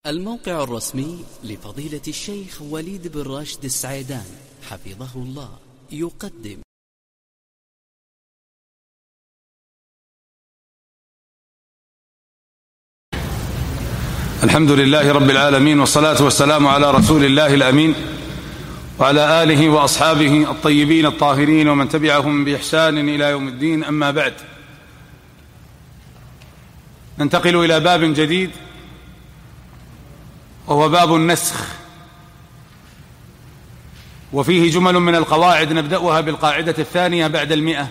الموقع الرسمي لفضيلة الشيخ وليد بن راشد السعيدان حفظه الله يقدم. الحمد لله رب العالمين، والصلاة والسلام على رسول الله الأمين وعلى آله وأصحابه الطيبين الطاهرين ومن تبعهم بإحسان إلى يوم الدين. أما بعد، ننتقل إلى باب جديد وهو باب النسخ، وفيه جمل من القواعد نبدأها بالقاعدة الثانية بعد 100،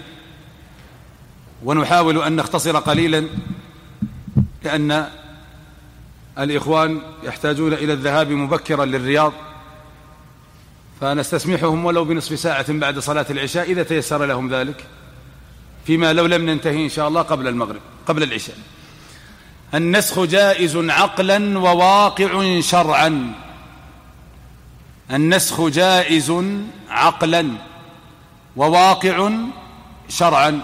ونحاول أن نختصر قليلا لأن الإخوان يحتاجون إلى الذهاب مبكرا للرياض، فنستسمحهم ولو بنصف ساعة بعد صلاة العشاء إذا تيسر لهم ذلك، فيما لو لم ننتهي إن شاء الله قبل المغرب قبل العشاء. النسخ جائز عقلا وواقع شرعا. النسخ جائز عقلا وواقع شرعا.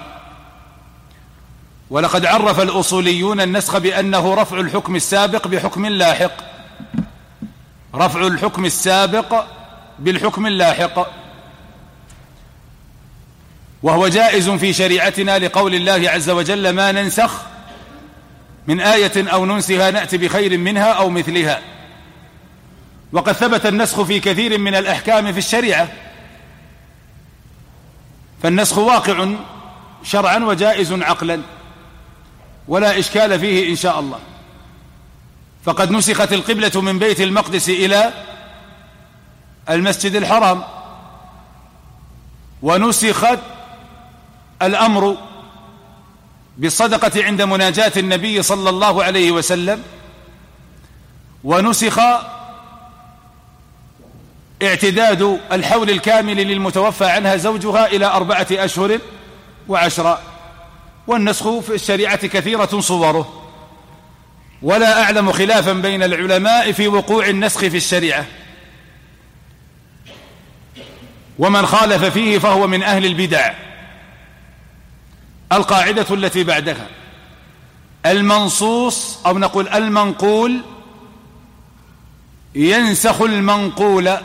ولقد عرف الأصوليون النسخ بأنه رفع الحكم السابق بحكم لاحق، رفع الحكم السابق بالحكم اللاحق، وهو جائز في شريعتنا لقول الله عز وجل: ما ننسخ من آية أو ننسها نأتي بخير منها أو مثلها. وقد ثبت النسخ في كثير من الأحكام في الشريعة، فالنسخ واقع شرعا وجائز عقلا ولا إشكال فيه إن شاء الله. فقد نسخت القبلة من بيت المقدس إلى المسجد الحرام، ونسخت الأمر بالصدقة عند مناجاة النبي صلى الله عليه وسلم، ونسخ اعتداد الحول الكامل للمتوفى عنها زوجها إلى 4 أشهر و10. والنسخ في الشريعة كثيرة صوره، ولا أعلم خلافا بين العلماء في وقوع النسخ في الشريعة، ومن خالف فيه فهو من أهل البدع. القاعدة التي بعدها: المنصوص أو نقول المنقول ينسخ المنقول،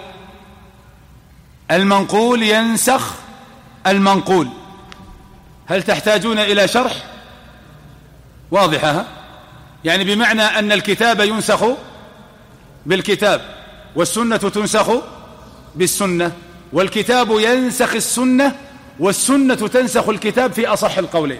المنقول ينسخ المنقول. هل تحتاجون إلى شرح؟ واضحة؟ يعني بمعنى أن الكتاب ينسخ بالكتاب، والسنة تنسخ بالسنة، والكتاب ينسخ السنة، والسنة تنسخ الكتاب في أصح القولين.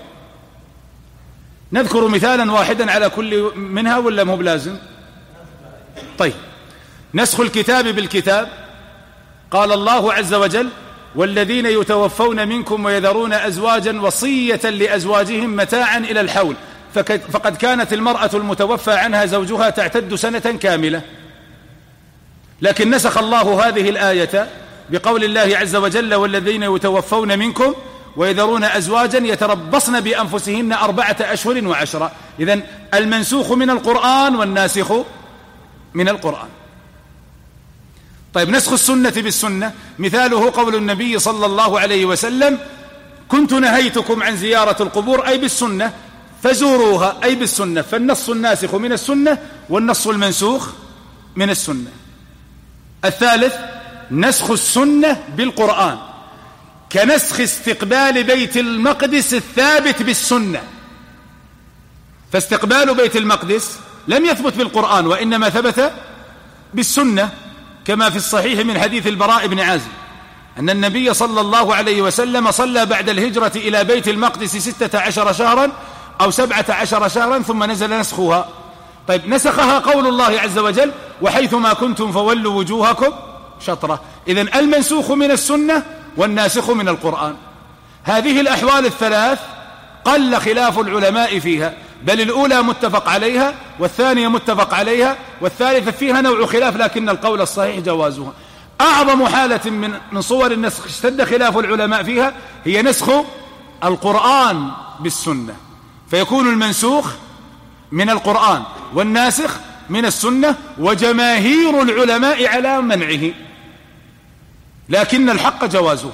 نذكر مثالا واحدا على كل منها ولا مو بلازم؟ طيب، نسخ الكتاب بالكتاب: قال الله عز وجل: والذين يتوفون منكم ويذرون أزواجا وصية لأزواجهم متاعا إلى الحول، فقد كانت المرأة المتوفى عنها زوجها تعتد سنة كاملة، لكن نسخ الله هذه الآية بقول الله عز وجل: والذين يتوفون منكم ويذرون أزواجا يتربصن بأنفسهن 4 أشهر و10. إذن المنسوخ من القرآن والناسخ من القرآن. طيب، نسخ السنة بالسنة مثاله قول النبي صلى الله عليه وسلم: كنت نهيتكم عن زيارة القبور، أي بالسنة، فزوروها، أي بالسنة. فالنص الناسخ من السنة والنص المنسوخ من السنة. الثالث: نسخ السنة بالقرآن، كنسخ استقبال بيت المقدس الثابت بالسنة. فاستقبال بيت المقدس لم يثبت بالقرآن، وإنما ثبت بالسنة، كما في الصحيح من حديث البراء بن عازب أن النبي صلى الله عليه وسلم صلى بعد الهجرة إلى بيت المقدس 16 شهرا أو 17 شهرا ثم نزل نسخها. طيب، نسخها قول الله عز وجل: وحيثما كنتم فولوا وجوهكم شطرة. إذن المنسوخ من السنة والناسخ من القرآن. هذه الأحوال الثلاث قل خلاف العلماء فيها، بل الأولى متفق عليها، والثانية متفق عليها، والثالثة فيها نوع خلاف، لكن القول الصحيح جوازها. أعظم حالة من صور النسخ اشتد خلاف العلماء فيها هي نسخ القرآن بالسنة، فيكون المنسوخ من القرآن والناسخ من السنة، وجماهير العلماء على منعه، لكن الحق جوازه،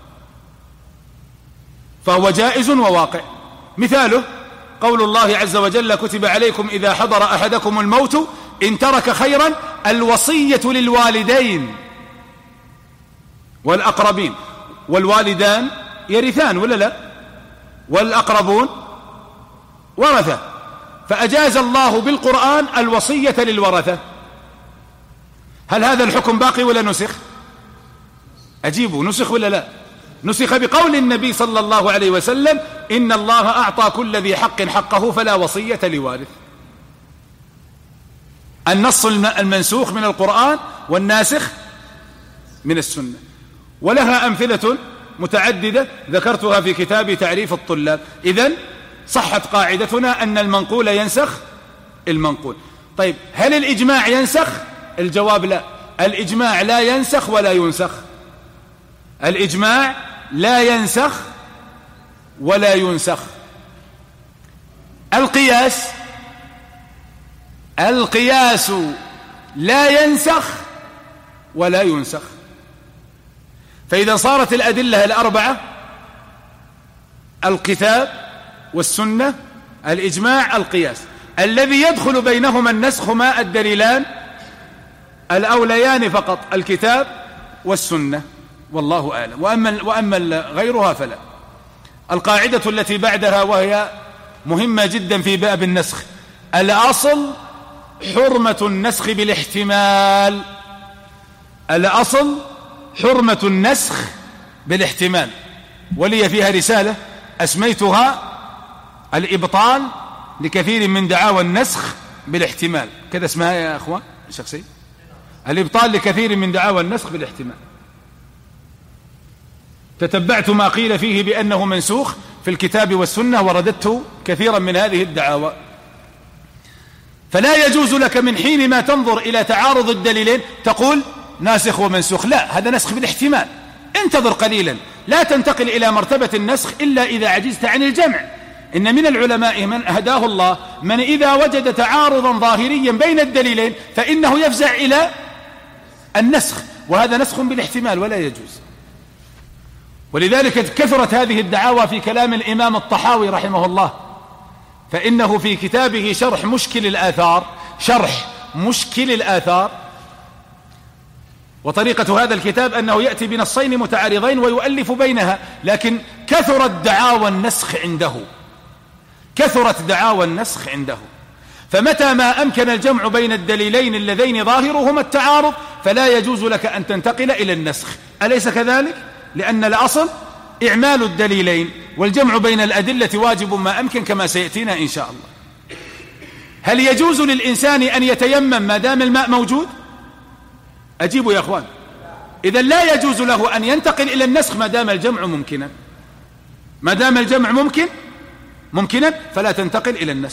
فهو جائز وواقع. مثاله قول الله عز وجل: كتب عليكم إذا حضر أحدكم الموت إن ترك خيرا الوصية للوالدين والأقربين، والوالدان يرثان ولا لا؟ والأقربون ورثة، فأجاز الله بالقرآن الوصية للورثة. هل هذا الحكم باقي ولا نسخ؟ أجيبوا، نسخ ولا لا؟ نسخ بقول النبي صلى الله عليه وسلم: إن الله أعطى كل ذي حق حقه فلا وصية لوارث. النص المنسوخ من القرآن والناسخ من السنة، ولها أمثلة متعددة ذكرتها في كتاب تعريف الطلاب. إذن صحت قاعدتنا أن المنقول ينسخ المنقول. طيب، هل الإجماع ينسخ؟ الجواب لا، الإجماع لا ينسخ ولا ينسخ. الإجماع لا ينسخ ولا ينسخ. القياس لا ينسخ ولا ينسخ. فإذا صارت الأدلة الأربعة: الكتاب والسنة، الإجماع، القياس، الذي يدخل بينهما النسخ ما الدليلان الأوليان فقط: الكتاب والسنة، والله أعلم. وأما غيرها فلا. القاعدة التي بعدها وهي مهمة جدا في باب النسخ: الأصل حرمة النسخ بالاحتمال. الأصل حرمة النسخ بالاحتمال، ولي فيها رسالة أسميتها الإبطال لكثير من دعاوى النسخ بالاحتمال، كذا اسمها يا أخوان شخصي، الإبطال لكثير من دعاوى النسخ بالاحتمال. تتبعت ما قيل فيه بأنه منسوخ في الكتاب والسنة ورددت كثيرا من هذه الدعاوى. فلا يجوز لك من حين ما تنظر إلى تعارض الدليلين تقول ناسخ ومنسوخ، لا، هذا نسخ بالاحتمال. انتظر قليلا، لا تنتقل إلى مرتبة النسخ إلا إذا عجزت عن الجمع. إن من العلماء من هداه الله من إذا وجد تعارضا ظاهريا بين الدليلين فإنه يفزع إلى النسخ، وهذا نسخ بالاحتمال ولا يجوز. ولذلك كثرت هذه الدعاوى في كلام الإمام الطحاوي رحمه الله، فإنه في كتابه شرح مشكل الآثار، وطريقة هذا الكتاب أنه يأتي بنصين متعارضين ويؤلف بينها، لكن كثرت دعاوى النسخ عنده. فمتى ما أمكن الجمع بين الدليلين اللذين ظاهرهما التعارض فلا يجوز لك أن تنتقل إلى النسخ، أليس كذلك؟ لأن الأصل إعمال الدليلين، والجمع بين الأدلة واجب ما أمكن كما سيأتينا إن شاء الله. هل يجوز للإنسان أن يتيمم ما دام الماء موجود؟ أجيبوا يا أخوان. إذن لا يجوز له أن ينتقل إلى النسخ ما دام الجمع ممكنا. ما دام الجمع ممكنا فلا تنتقل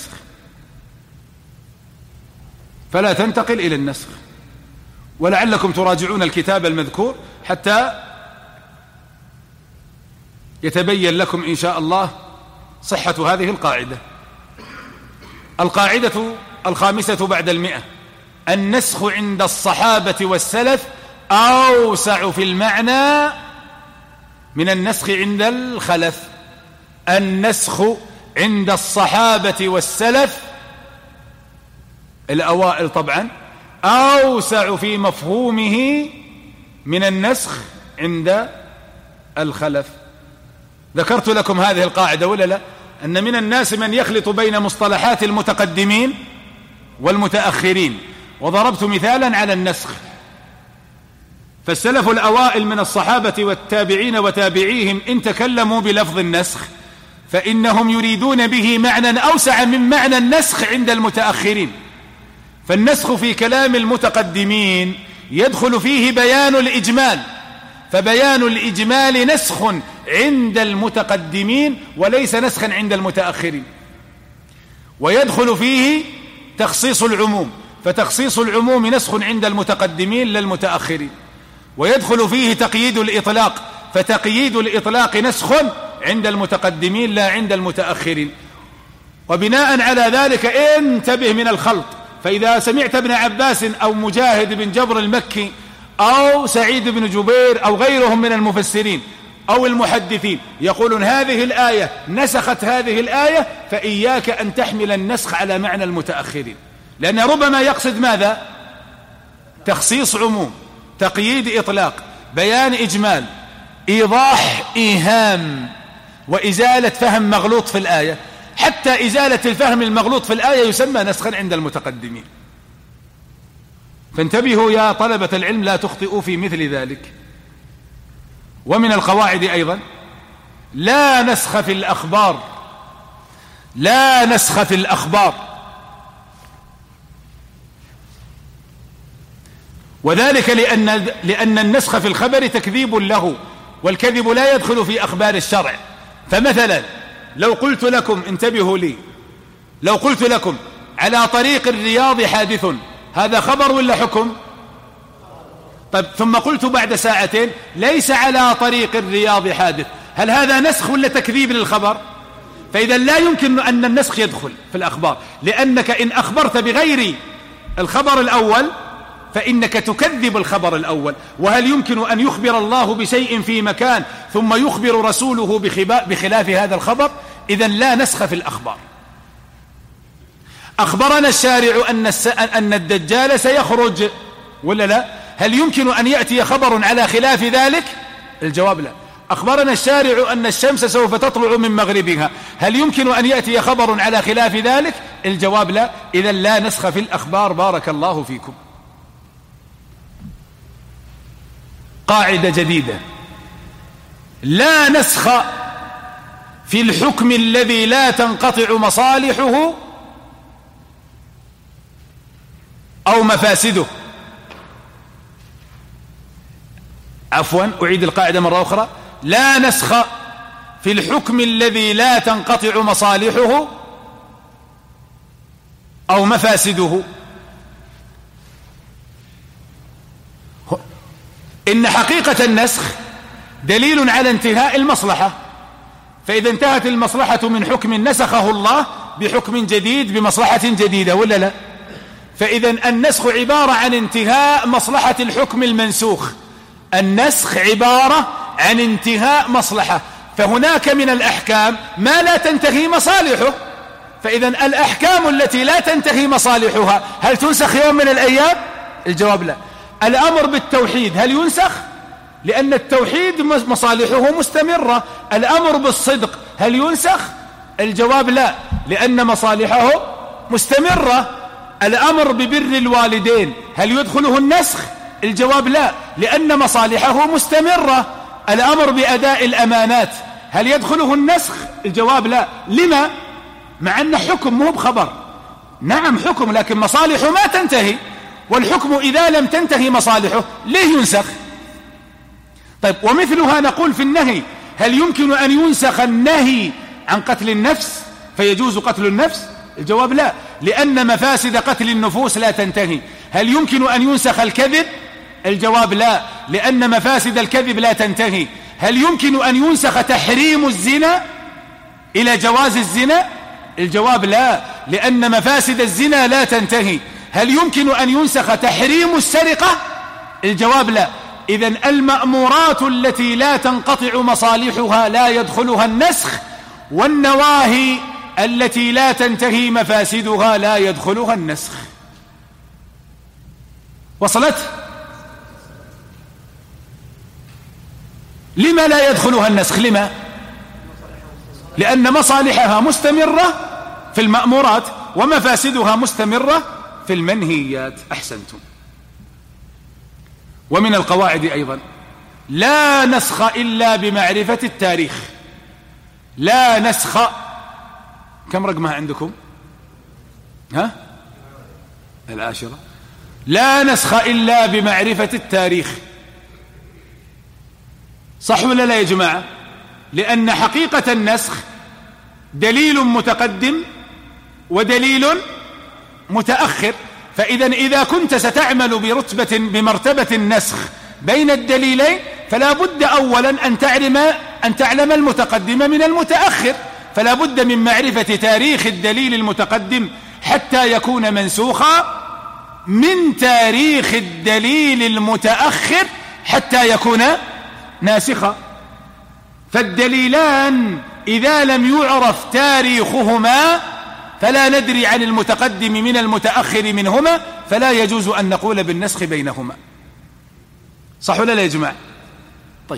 إلى النسخ. ولعلكم تراجعون الكتاب المذكور حتى يتبين لكم إن شاء الله صحة هذه القاعدة. القاعدة 5 بعد 100: النسخ عند الصحابة والسلف أوسع في المعنى من النسخ عند الخلف. النسخ عند الصحابة والسلف الأوائل طبعا أوسع في مفهومه من النسخ عند الخلف. ذكرت لكم هذه القاعدة ولا لا؟ أن من الناس من يخلط بين مصطلحات المتقدمين والمتأخرين، وضربت مثالا على النسخ. فالسلف الأوائل من الصحابة والتابعين وتابعيهم إن تكلموا بلفظ النسخ فإنهم يريدون به معنى أوسع من معنى النسخ عند المتأخرين. فالنسخ في كلام المتقدمين يدخل فيه بيان الإجمال، فبيان الإجمال نسخ عند المتقدمين وليس نسخا عند المتأخرين. ويدخل فيه تخصيص العموم، فتخصيص العموم نسخ عند المتقدمين لا المتأخرين. ويدخل فيه تقييد الإطلاق، فتقييد الإطلاق نسخ عند المتقدمين لا عند المتأخرين. وبناء على ذلك انتبه من الخلط. فإذا سمعت ابن عباس أو مجاهد بن جبر المكي أو سعيد بن جبير أو غيرهم من المفسرين أو المحدثين يقولون هذه الآية نسخت هذه الآية، فإياك أن تحمل النسخ على معنى المتأخرين، لأن ربما يقصد ماذا؟ تخصيص عموم، تقييد إطلاق، بيان إجمال، إيضاح إيهام، وإزالة فهم مغلوط في الآية. حتى إزالة الفهم المغلوط في الآية يسمى نسخا عند المتقدمين. فانتبهوا يا طلبة العلم لا تخطئوا في مثل ذلك. ومن القواعد أيضا لا نسخ في الأخبار، لا نسخ في الأخبار، وذلك لأن النسخ في الخبر تكذيب له، والكذب لا يدخل في أخبار الشرع. فمثلا لو قلت لكم، انتبهوا لي، لو قلت لكم على طريق الرياض حادث، هذا خبر ولا حكم؟ طيب ثم قلت بعد ساعتين ليس على طريق الرياض حادث، هل هذا نسخ ولا تكذيب للخبر؟ فإذا لا يمكن أن النسخ يدخل في الأخبار، لأنك إن أخبرت بغير الخبر الأول فإنك تكذب الخبر الأول. وهل يمكن أن يخبر الله بشيء في مكان ثم يخبر رسوله بخلاف هذا الخبر؟ إذن لا نسخ في الأخبار. أخبرنا الشارع أن الدجال سيخرج ولا لا؟ هل يمكن أن يأتي خبر على خلاف ذلك؟ الجواب لا. أخبرنا الشارع أن الشمس سوف تطلع من مغربها، هل يمكن أن يأتي خبر على خلاف ذلك؟ الجواب لا. إذن لا نسخ في الأخبار. بارك الله فيكم. قاعدة جديدة: لا نسخ في الحكم الذي لا تنقطع مصالحه أو مفاسده. عفوا، أعيد القاعدة مرة أخرى: لا نسخ في الحكم الذي لا تنقطع مصالحه أو مفاسده. إن حقيقة النسخ دليل على انتهاء المصلحة، فإذا انتهت المصلحة من حكم نسخه الله بحكم جديد بمصلحة جديدة ولا لا؟ فإذا النسخ عبارة عن انتهاء مصلحة الحكم المنسوخ. النسخ عبارة عن انتهاء مصلحة، فهناك من الأحكام ما لا تنتهي مصالحه، فإذا الأحكام التي لا تنتهي مصالحها هل تنسخ يوم من الأيام؟ الجواب لا. الأمر بالتوحيد هل ينسخ؟ لأن التوحيد مصالحه مستمرة. الأمر بالصدق هل ينسخ؟ الجواب لا، لأن مصالحه مستمرة. الأمر ببر الوالدين هل يدخله النسخ؟ الجواب لا، لأن مصالحه مستمرة. الأمر بأداء الأمانات هل يدخله النسخ؟ الجواب لا. لما؟ مع أن حكم مو بخبر. نعم حكم، لكن مصالحه ما تنتهي، والحكم إذا لم تنتهي مصالحه ليه ينسخ؟ طيب، ومثلها نقول في النهي: هل يمكن أن ينسخ النهي عن قتل النفس فيجوز قتل النفس؟ الجواب لا، لأن مفاسد قتل النفوس لا تنتهي. هل يمكن أن ينسخ الكذب؟ الجواب لا، لأن مفاسد الكذب لا تنتهي. هل يمكن أن ينسخ تحريم الزنا إلى جواز الزنا؟ الجواب لا، لأن مفاسد الزنا لا تنتهي. هل يمكن أن ينسخ تحريم السرقة؟ الجواب لا. إذن المأمورات التي لا تنقطع مصالحها لا يدخلها النسخ، والنواهي التي لا تنتهي مفاسدها لا يدخلها النسخ. وصلت؟ لما لا يدخلها النسخ؟ لما؟ لأن مصالحها مستمرة في المأمورات ومفاسدها مستمرة في المنهيات. أحسنتم. ومن القواعد أيضا لا نسخ إلا بمعرفة التاريخ. لا نسخ، كم رقمها عندكم؟ ها؟ 10. لا نسخ إلا بمعرفة التاريخ. صح ولا لا يا جماعة؟ لأن حقيقة النسخ دليل متقدم ودليل متأخر. فإذا إذا كنت ستعمل بمرتبة النسخ بين الدليلين فلا بد أولا أن تعلم المتقدم من المتأخر، فلا بد من معرفة تاريخ الدليل المتقدم حتى يكون منسوخا، من تاريخ الدليل المتأخر حتى يكون ناسخا. فالدليلان إذا لم يعرف تاريخهما فلا ندري عن المتقدم من المتأخر منهما، فلا يجوز أن نقول بالنسخ بينهما. صح ولا لا يا جماعة؟ طيب،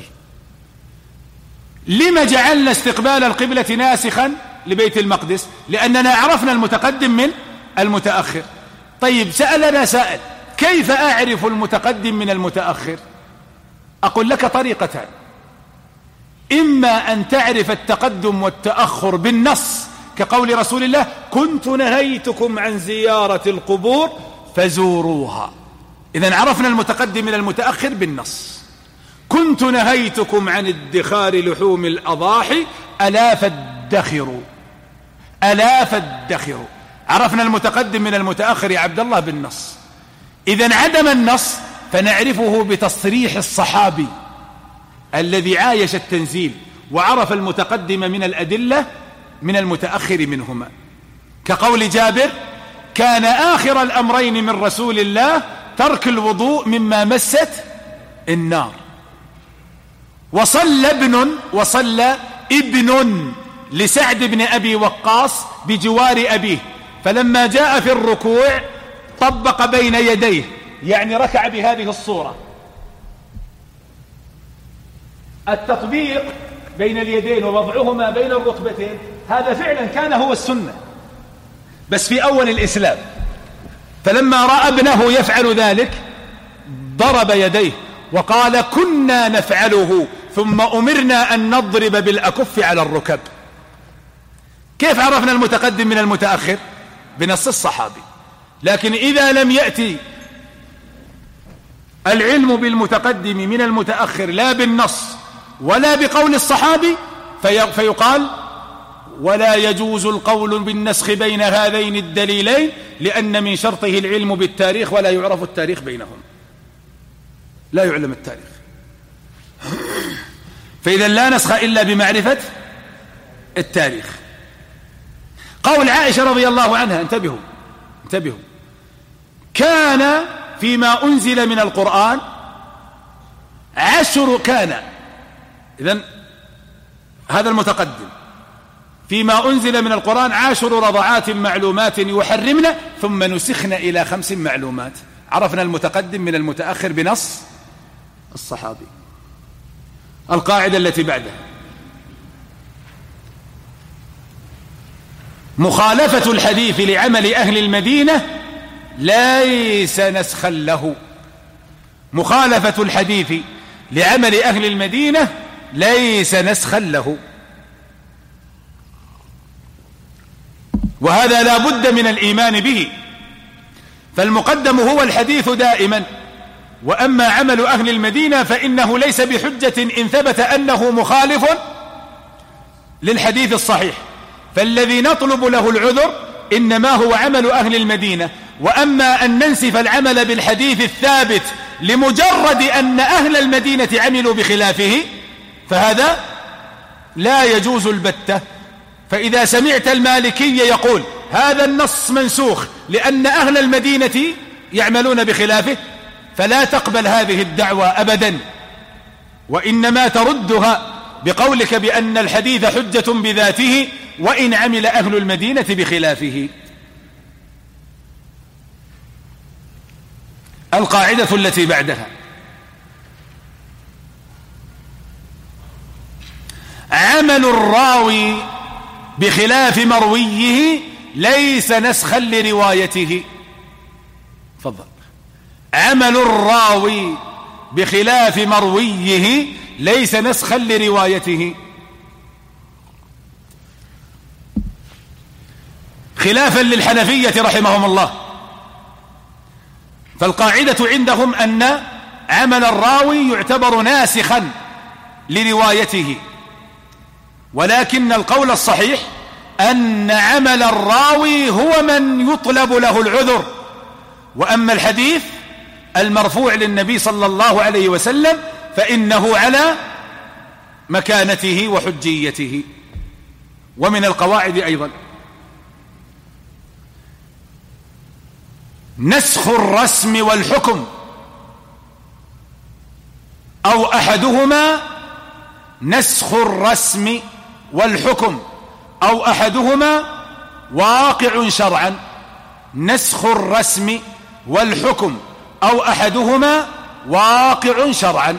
لما جعلنا استقبال القبلة ناسخا لبيت المقدس؟ لأننا عرفنا المتقدم من المتأخر. طيب، سألنا سائل: كيف أعرف المتقدم من المتأخر؟ أقول لك طريقتان: إما أن تعرف التقدم والتأخر بالنص، كقول رسول الله: كنت نهيتكم عن زيارة القبور فزوروها. إذن عرفنا المتقدم من المتأخر بالنص. كنت نهيتكم عن ادخار لحوم الأضاحي ألا فادخروا، ألا فادخروا. عرفنا المتقدم من المتأخر يا عبد الله بالنص. إذن عدم النص فنعرفه بتصريح الصحابي الذي عايش التنزيل وعرف المتقدم من الأدلة من المتأخر منهما، كقول جابر: كان آخر الأمرين من رسول الله ترك الوضوء مما مست النار. وصلى ابن لسعد بن أبي وقاص بجوار أبيه، فلما جاء في الركوع طبق بين يديه، يعني ركع بهذه الصورة. التطبيق بين اليدين ووضعهما بين الركبتين هذا فعلا كان هو السنة، بس في أول الإسلام. فلما رأى ابنه يفعل ذلك ضرب يديه وقال: كنا نفعله ثم أمرنا أن نضرب بالأكف على الركب. كيف عرفنا المتقدم من المتأخر؟ بنص الصحابي. لكن إذا لم يأتي العلم بالمتقدم من المتأخر لا بالنص ولا بقول الصحابي فيقال: ولا يجوز القول بالنسخ بين هذين الدليلين، لأن من شرطه العلم بالتاريخ ولا يعرف التاريخ بينهم، لا يعلم التاريخ. فإذا لا نسخ إلا بمعرفة التاريخ. قول عائشة رضي الله عنها، انتبهوا، كان فيما أنزل من القرآن إذن هذا المتقدم فيما أنزل من القرآن 10 رضعات معلومات يحرمن ثم نسخن إلى 5 معلومات. عرفنا المتقدم من المتأخر بنص الصحابي. القاعدة التي بعدها: مخالفة الحديث لعمل أهل المدينة ليس نسخا له. مخالفة الحديث لعمل أهل المدينة ليس نسخا له، وهذا لا بد من الإيمان به. فالمقدم هو الحديث دائما، وأما عمل أهل المدينة فإنه ليس بحجة إن ثبت أنه مخالف للحديث الصحيح. فالذي نطلب له العذر إنما هو عمل أهل المدينة. وأما أن ننسف العمل بالحديث الثابت لمجرد أن أهل المدينة عملوا بخلافه فهذا لا يجوز البتة. فإذا سمعت المالكي يقول هذا النص منسوخ لأن أهل المدينة يعملون بخلافه، فلا تقبل هذه الدعوة أبدا، وإنما تردها بقولك بأن الحديث حجة بذاته وإن عمل أهل المدينة بخلافه. القاعدة التي بعدها: عمل الراوي بخلاف مرويه ليس نسخا لروايته. تفضل. عمل الراوي بخلاف مرويه ليس نسخا لروايته، خلافا للحنفية رحمهم الله. فالقاعدة عندهم أن عمل الراوي يعتبر ناسخا لروايته، ولكن القول الصحيح أن عمل الراوي هو من يطلب له العذر. وأما الحديث المرفوع للنبي صلى الله عليه وسلم فإنه على مكانته وحجيته. ومن القواعد أيضا نسخ الرسم والحكم أو أحدهما، نسخ الرسم والحكم أو أحدهما واقع شرعا. نسخ الرسم والحكم أو أحدهما واقع شرعا.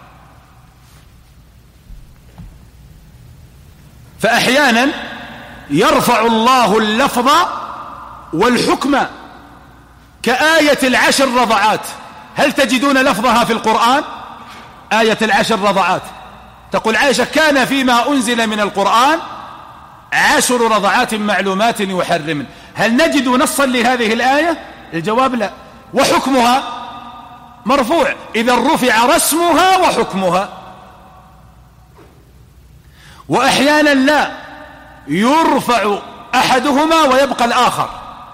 فأحيانا يرفع الله اللفظ والحكم كآية 10 رضعات. هل تجدون لفظها في القرآن؟ آية 10 رضعات، تقول عائشة كان فيما أنزل من القرآن 10 رضعات معلومات يحرمن. هل نجد نصا لهذه الآية؟ الجواب لا. وحكمها مرفوع، إذا رفع رسمها وحكمها. وأحيانا لا، يرفع أحدهما ويبقى الآخر.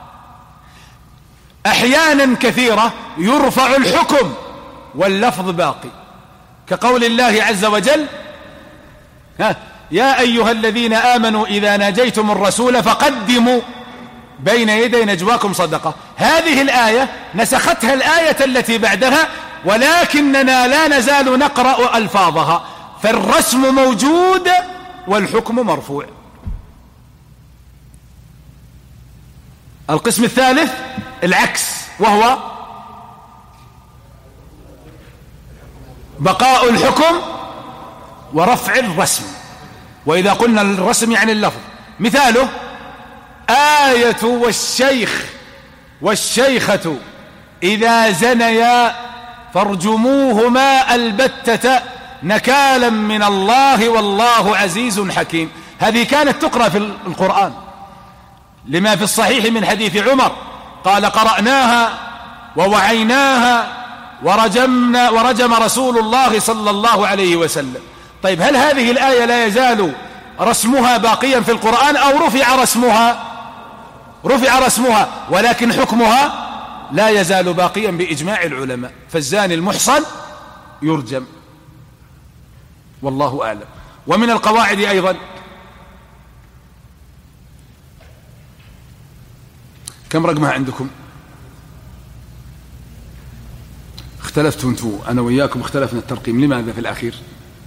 أحيانا كثيرة يرفع الحكم واللفظ باقي، كقول الله عز وجل يا أيها الذين آمنوا إذا ناجيتم الرسول فقدموا بين يدي نجواكم صدقة. هذه الآية نسختها الآية التي بعدها، ولكننا لا نزال نقرأ ألفاظها، فالرسم موجود والحكم مرفوع. القسم الثالث العكس، وهو بقاء الحكم ورفع الرسم. وإذا قلنا الرسم يعني اللفظ. مثاله آية والشيخ والشيخة إذا زنيا فارجموهما البتة نكالا من الله والله عزيز حكيم. هذه كانت تقرأ في القرآن لما في الصحيح من حديث عمر قال قرأناها ووعيناها ورجم رسول الله صلى الله عليه وسلم. طيب هل هذه الآية لا يزال رسمها باقيا في القرآن أو رفع رسمها؟ رفع رسمها، ولكن حكمها لا يزال باقيا بإجماع العلماء. فالزاني المحصن يرجم، والله أعلم. ومن القواعد أيضا كم رقمها عندكم؟ اختلفتوا انتوا، أنا وياكم اختلفنا الترقيم. لماذا في الأخير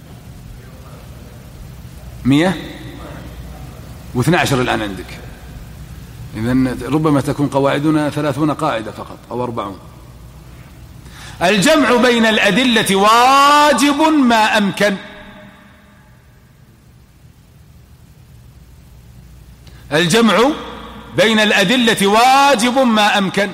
112 الآن عندك؟ إذن ربما تكون قواعدنا 30 قاعدة فقط أو 40. الجمع بين الأدلة واجب ما أمكن. الجمع بين الأدلة واجب ما أمكن.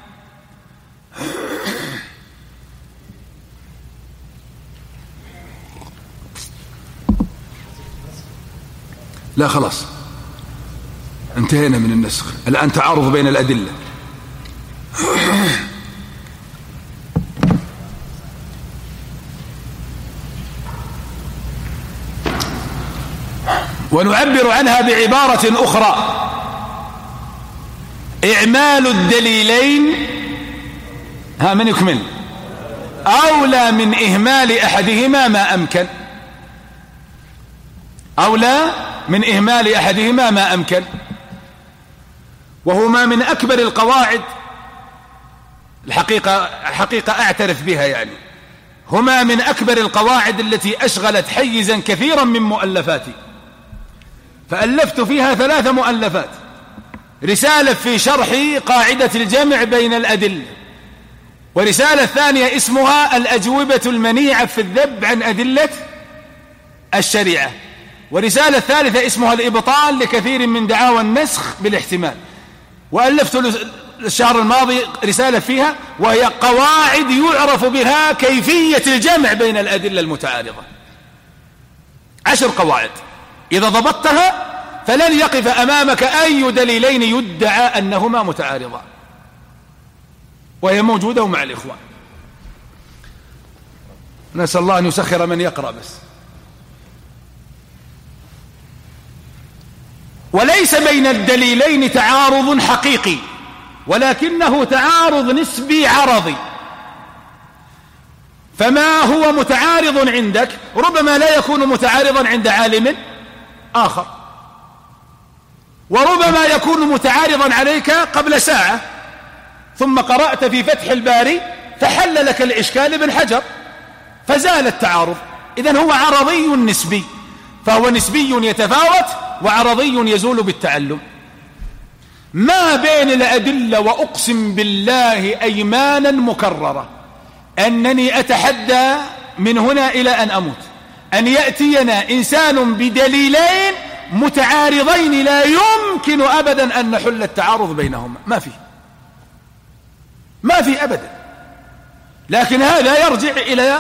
لا خلاص انتهينا من النسخ، الآن تعارض بين الأدلة. ونعبر عنها بعبارة أخرى: إعمال الدليلين من يكمل أولى من إهمال أحدهما ما أمكن. أولى من إهمال أحدهما ما أمكن، وهما من أكبر القواعد الحقيقة أعترف بها، يعني هما من أكبر القواعد التي أشغلت حيزا كثيرا من مؤلفاتي. فألفت فيها 3 مؤلفات: رسالة في شرح قاعدة الجمع بين الأدلة، ورسالة ثانية اسمها الأجوبة المنيعة في الذب عن أدلة الشريعة، ورسالة ثالثة اسمها الإبطال لكثير من دعاوى النسخ بالاحتمال. وألفت الشهر الماضي رسالة فيها، وهي قواعد يعرف بها كيفية الجمع بين الأدلة المتعارضة. 10 قواعد إذا ضبطتها فلن يقف أمامك أي دليلين يدعى أنهما متعارضان، وهي موجودة مع الإخوان. نسأل الله أن يسخر من يقرأ بس. وليس بين الدليلين تعارض حقيقي، ولكنه تعارض نسبي عرضي. فما هو متعارض عندك ربما لا يكون متعارضا عند عالم آخر، وربما يكون متعارضا عليك قبل ساعة، ثم قرأت في فتح الباري فحل لك الإشكال ابن حجر فزال التعارض. إذن هو عرضي نسبي، فهو نسبي يتفاوت وعرضي يزول بالتعلم. ما بين الأدلة وأقسم بالله أيمانا مكررة أنني أتحدى من هنا إلى أن أموت أن يأتينا إنسان بدليلين متعارضين لا يمكن أبدا أن نحل التعارض بينهما، ما في أبدا. لكن هذا يرجع إلى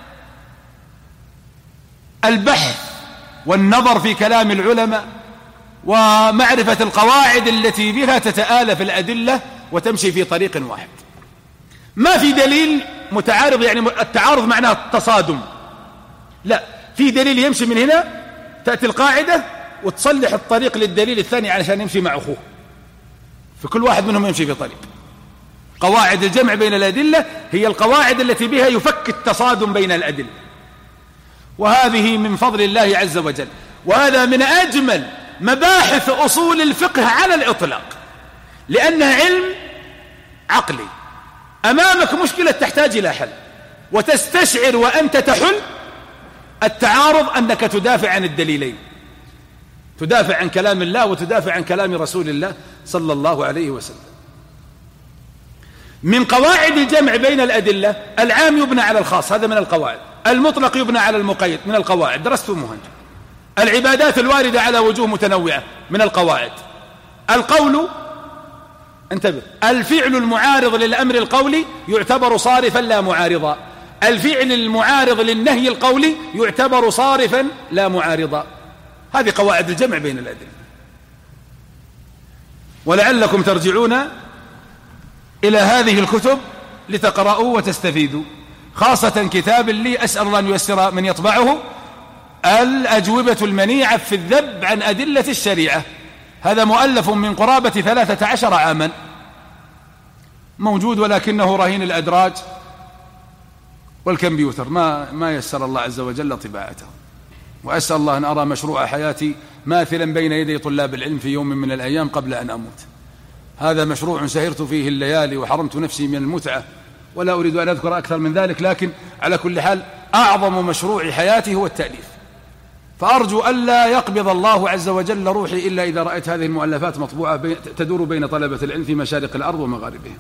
البحث والنظر في كلام العلماء ومعرفة القواعد التي بها تتآلف الأدلة وتمشي في طريق واحد. ما في دليل متعارض، يعني التعارض معناه التصادم، لا، في دليل يمشي من هنا تأتي القاعدة وتصلح الطريق للدليل الثاني علشان يمشي مع أخوه، فكل واحد منهم يمشي في طريق. قواعد الجمع بين الأدلة هي القواعد التي بها يفك التصادم بين الأدلة، وهذه من فضل الله عز وجل. وهذا من أجمل مباحث أصول الفقه على الإطلاق، لأنها علم عقلي. أمامك مشكلة تحتاج إلى حل، وتستشعر وأنت تحل التعارض أنك تدافع عن الدليلين، تدافع عن كلام الله وتدافع عن كلام رسول الله صلى الله عليه وسلم. من قواعد الجمع بين الأدلة العام يبنى على الخاص، هذا من القواعد. المطلق يبنى على المقيد، من القواعد، درستموها. العبادات الواردة على وجوه متنوعة، من القواعد. القول، انتبه، الفعل المعارض للأمر القولي يعتبر صارفا لا معارضا، الفعل المعارض للنهي القولي يعتبر صارفا لا معارضا. هذه قواعد الجمع بين الأدلة. ولعلكم ترجعون إلى هذه الكتب لتقرأوا وتستفيدوا، خاصة كتاب لي أسأل الله أن ييسر من يطبعه، الأجوبة المنيعة في الذب عن أدلة الشريعة. هذا مؤلف من قرابة 13 عاما، موجود ولكنه رهين الأدراج والكمبيوتر، ما يسر الله عز وجل طباعته. وأسأل الله أن أرى مشروع حياتي ماثلا بين يدي طلاب العلم في يوم من الأيام قبل أن أموت. هذا مشروع سهرت فيه الليالي وحرمت نفسي من المتعة، ولا أريد أن أذكر أكثر من ذلك، لكن على كل حال أعظم مشروع حياتي هو التأليف. فأرجو ألا يقبض الله عز وجل روحي إلا إذا رأيت هذه المؤلفات مطبوعة تدور بين طلبة العلم في مشارق الأرض ومغاربها.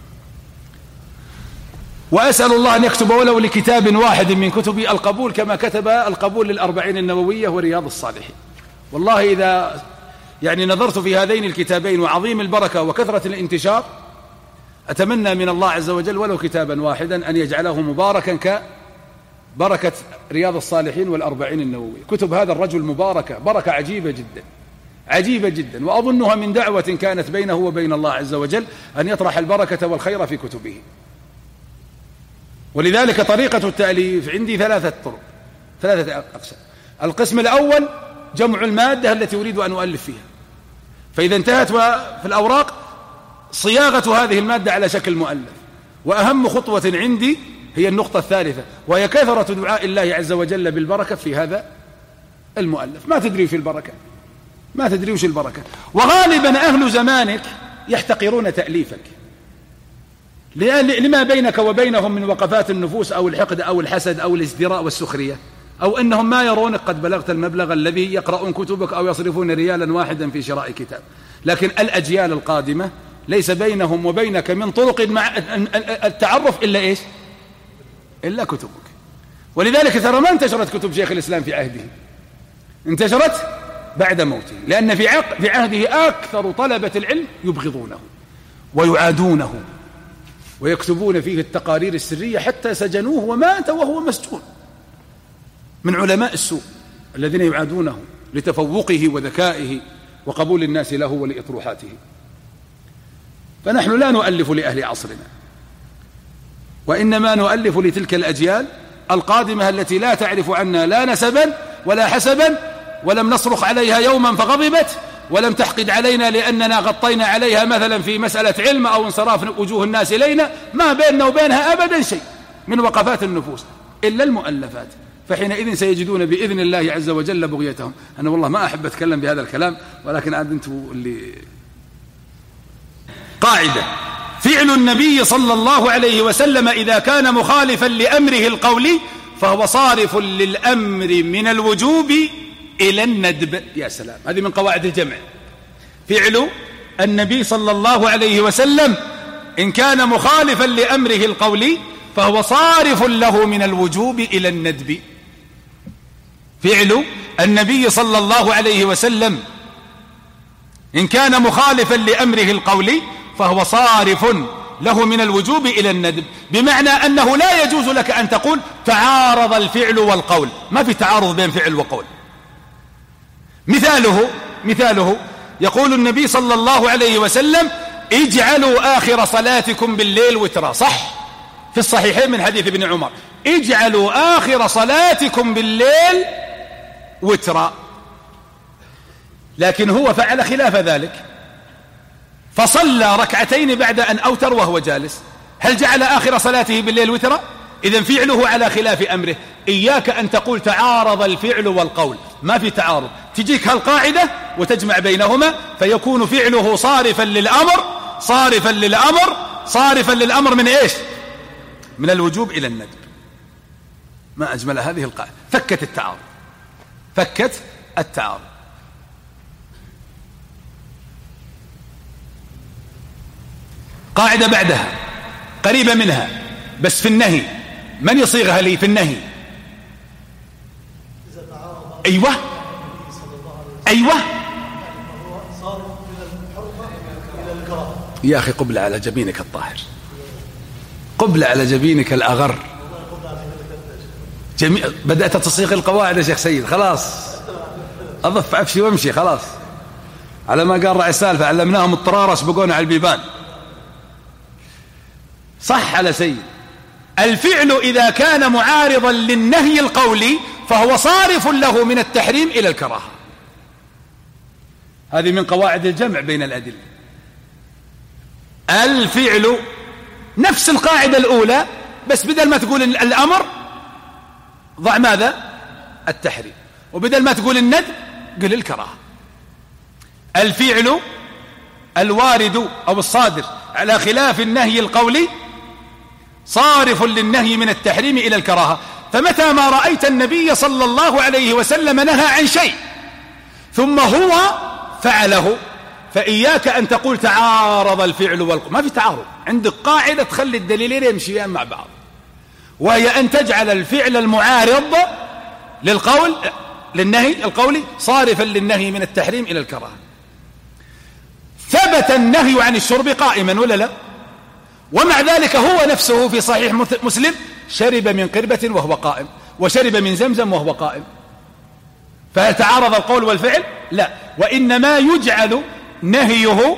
وأسأل الله أن يكتب ولو لكتاب واحد من كتبي القبول كما كتب القبول للأربعين النووية ورياض الصالحين. والله إذا نظرت في هذين الكتابين وعظيم البركة وكثرة الانتشار، أتمنى من الله عز وجل ولو كتابا واحدا أن يجعله مباركا كبركة رياض الصالحين والأربعين النووية. كتب هذا الرجل مباركة، بركة عجيبة جدا، عجيبة جدا، وأظنها من دعوة كانت بينه وبين الله عز وجل أن يطرح البركة والخير في كتبه. ولذلك طريقة التأليف عندي ثلاثة أقسام. القسم الأول جمع المادة التي أريد أن أؤلف فيها، فإذا انتهت في الأوراق صياغة هذه المادة على شكل مؤلف. وأهم خطوة عندي هي النقطة الثالثة، وهي كثرة دعاء الله عز وجل بالبركة في هذا المؤلف. ما تدري في البركة، ما تدري وش البركة. وغالبا أهل زمانك يحتقرون تأليفك لما بينك وبينهم من وقفات النفوس أو الحقد أو الحسد أو الازدراء والسخرية، أو أنهم ما يرونك قد بلغت المبلغ الذي يقرؤون كتبك أو يصرفون ريالا واحدا في شراء كتاب. لكن الأجيال القادمة ليس بينهم وبينك من طرق مع التعرف إلا إيش؟ إلا كتبك. ولذلك ترى ما انتشرت كتب شيخ الإسلام في عهده، انتشرت بعد موته، لأن في عهده أكثر طلبة العلم يبغضونه ويعادونه ويكتبون فيه التقارير السرية، حتى سجنوه ومات وهو مسجون، من علماء السوء الذين يعادونه لتفوقه وذكائه وقبول الناس له ولإطروحاته. فنحن لا نؤلف لأهل عصرنا، وإنما نؤلف لتلك الأجيال القادمة التي لا تعرف عنا لا نسبا ولا حسبا، ولم نصرخ عليها يوما فغضبت، ولم تحقد علينا لأننا غطينا عليها مثلا في مسألة علم أو انصراف وجوه الناس إلينا. ما بيننا وبينها أبدا شيء من وقفات النفوس إلا المؤلفات. فحينئذ سيجدون بإذن الله عز وجل بغيتهم. أنا والله ما أحب أتكلم بهذا الكلام، ولكن عاد أنتم اللي قاعدة: فعل النبي صلى الله عليه وسلم إذا كان مخالفا لأمره القولي فهو صارف للأمر من الوجوب إلى الندب. يا سلام، هذه من قواعد الجمع. فعل النبي صلى الله عليه وسلم إن كان مخالفا لأمره القولي فهو صارف له من الوجوب إلى الندب. فعل النبي صلى الله عليه وسلم إن كان مخالفا لأمره القولي فهو صارف له من الوجوب إلى الندب، بمعنى أنه لا يجوز لك أن تقول تعارض الفعل والقول، ما في تعارض بين فعل وقول. مثاله يقول النبي صلى الله عليه وسلم اجعلوا آخر صلاتكم بالليل وترا، صح؟ في الصحيحين من حديث ابن عمر اجعلوا آخر صلاتكم بالليل وترا، لكن هو فعل خلاف ذلك فصلى ركعتين بعد أن أوتر وهو جالس. هل جعل آخر صلاته بالليل وترا؟ إذن فعله على خلاف أمره. إياك أن تقول تعارض الفعل والقول، ما في تعارض. تجيك هالقاعدة وتجمع بينهما فيكون فعله صارفا للأمر من إيش؟ من الوجوب إلى الندب. ما أجمل هذه القاعدة، فكت التعارض. قاعدة بعدها قريبة منها بس في النهي. من يصيغها لي في النهي؟ أيوة يا أخي قبل على جبينك الطاهر، قبل على جبينك الأغر. بدأت تصيغ القواعد يا شيخ سيد، خلاص أضف عفشي وامشي خلاص. على ما قال رأي سالفة علمناهم الطرارة سبقونا على البيبان. صح على سيد. الفعل إذا كان معارضا للنهي القولي فهو صارف له من التحريم إلى الكراهة. هذه من قواعد الجمع بين الأدلة. الفعل نفس القاعدة الأولى، بس بدل ما تقول الأمر ضع ماذا؟ التحريم، وبدل ما تقول الندب قل الكراهة. الفعل الوارد أو الصادر على خلاف النهي القولي صارف للنهي من التحريم إلى الكراهة. فمتى ما رأيت النبي صلى الله عليه وسلم نهى عن شيء ثم هو فعله فإياك أن تقول تعارض الفعل والقول، ما في تعارض. عندك قاعدة تخلي الدليلين يمشيان مع بعض، وهي أن تجعل الفعل المعارض للنهي القولي صارفا للنهي من التحريم إلى الكراهة. ثبت النهي عن الشرب قائما ولا لا؟ ومع ذلك هو نفسه في صحيح مسلم شرب من قربة وهو قائم، وشرب من زمزم وهو قائم. فهل تعارض القول والفعل؟ لا، وإنما يجعل نهيه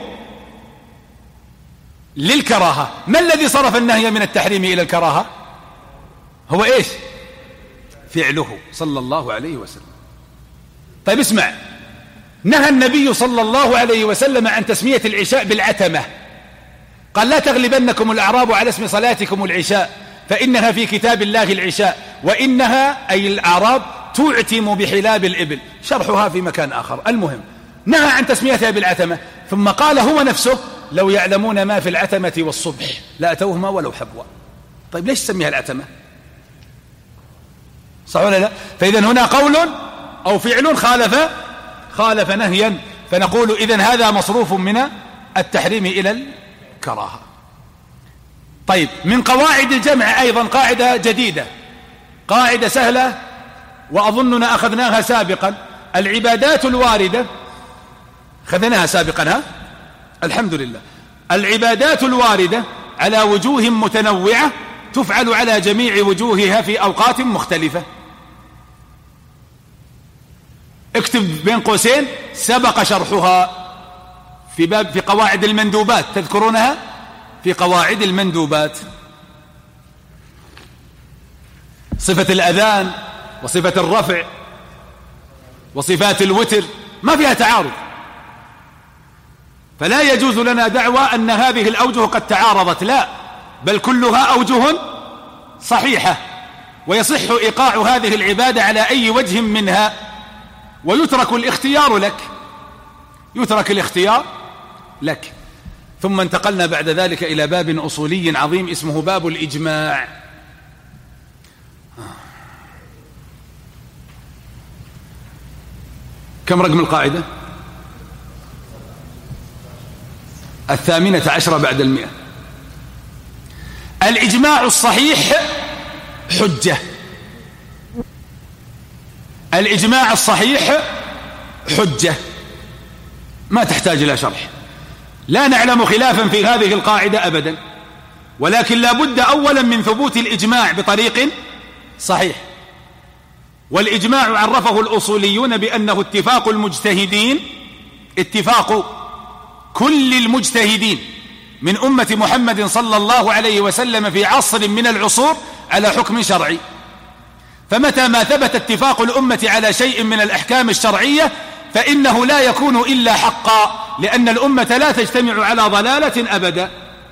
للكراهة. ما الذي صرف النهي من التحريم إلى الكراهة؟ هو إيش؟ فعله صلى الله عليه وسلم. طيب اسمع، نهى النبي صلى الله عليه وسلم عن تسمية العشاء بالعتمة. قال لا تغلبنكم الأعراب على اسم صلاتكم العشاء فإنها في كتاب الله العشاء، وإنها أي الأعراب تعتم بحلاب الإبل. شرحها في مكان آخر. المهم نهى عن تسميتها بالعتمة، ثم قال هو نفسه لو يعلمون ما في العتمة والصبح لأتوهما ولو حبوا. طيب ليش سميها العتمة؟ صح ولا لا؟ فإذن هنا قول أو فعل خالف نهيا، فنقول إذن هذا مصروف من التحريم إلى الكراهة. طيب من قواعد الجمع أيضا قاعدة جديدة، قاعدة سهلة وأظننا أخذناها سابقا. العبادات الواردة أخذناها سابقا، ها؟ الحمد لله. العبادات الواردة على وجوه متنوعة تفعل على جميع وجوهها في أوقات مختلفة. اكتب بين قوسين سبق شرحها في قواعد المندوبات، تذكرونها في قواعد المندوبات. صفة الأذان وصفة الرفع وصفات الوتر ما فيها تعارض، فلا يجوز لنا دعوى أن هذه الأوجه قد تعارضت، لا، بل كلها أوجه صحيحة، ويصح إيقاع هذه العبادة على أي وجه منها، ويترك الاختيار لك. ثم انتقلنا بعد ذلك إلى باب أصولي عظيم اسمه باب الإجماع. كم رقم القاعدة؟ 18 بعد 100. الإجماع الصحيح حجة. الإجماع الصحيح حجة ما تحتاج إلى شرح. لا نعلم خلافا في هذه القاعدة أبدا، ولكن لا بد أولا من ثبوت الإجماع بطريق صحيح. والإجماع عرفه الأصوليون بأنه اتفاق المجتهدين، اتفاق كل المجتهدين من أمة محمد صلى الله عليه وسلم في عصر من العصور على حكم شرعي. فمتى ما ثبت اتفاق الأمة على شيء من الأحكام الشرعية فإنه لا يكون إلا حقا، لأن الأمة لا تجتمع على ضلالة أبدا.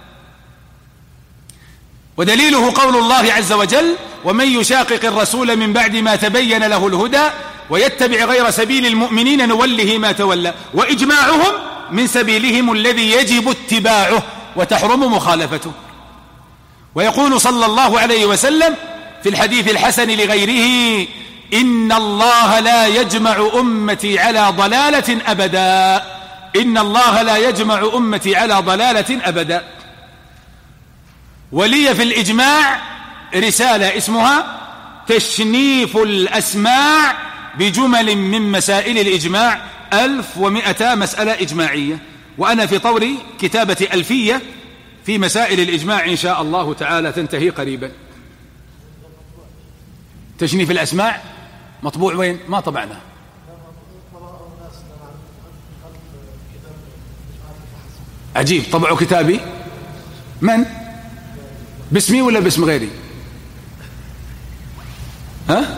ودليله قول الله عز وجل: ومن يشاقق الرسول من بعد ما تبين له الهدى ويتبع غير سبيل المؤمنين نوله ما تولى. وإجماعهم من سبيلهم الذي يجب اتباعه وتحرم مخالفته. ويقول صلى الله عليه وسلم في الحديث الحسن لغيره: إن الله لا يجمع أمتي على ضلالة أبدا. إن الله لا يجمع أمتي على ضلالة أبدا. ولي في الإجماع رسالة اسمها تشنيف الأسماع بجمل من مسائل الإجماع، 1100 مسألة إجماعية، وأنا في طور كتابة ألفية في مسائل الإجماع إن شاء الله تعالى تنتهي قريبا. تشنيف الأسماع مطبوع وين؟ ما طبعناه. عجيب، طبعوا كتابي من؟ باسمي ولا باسم غيري؟ ها؟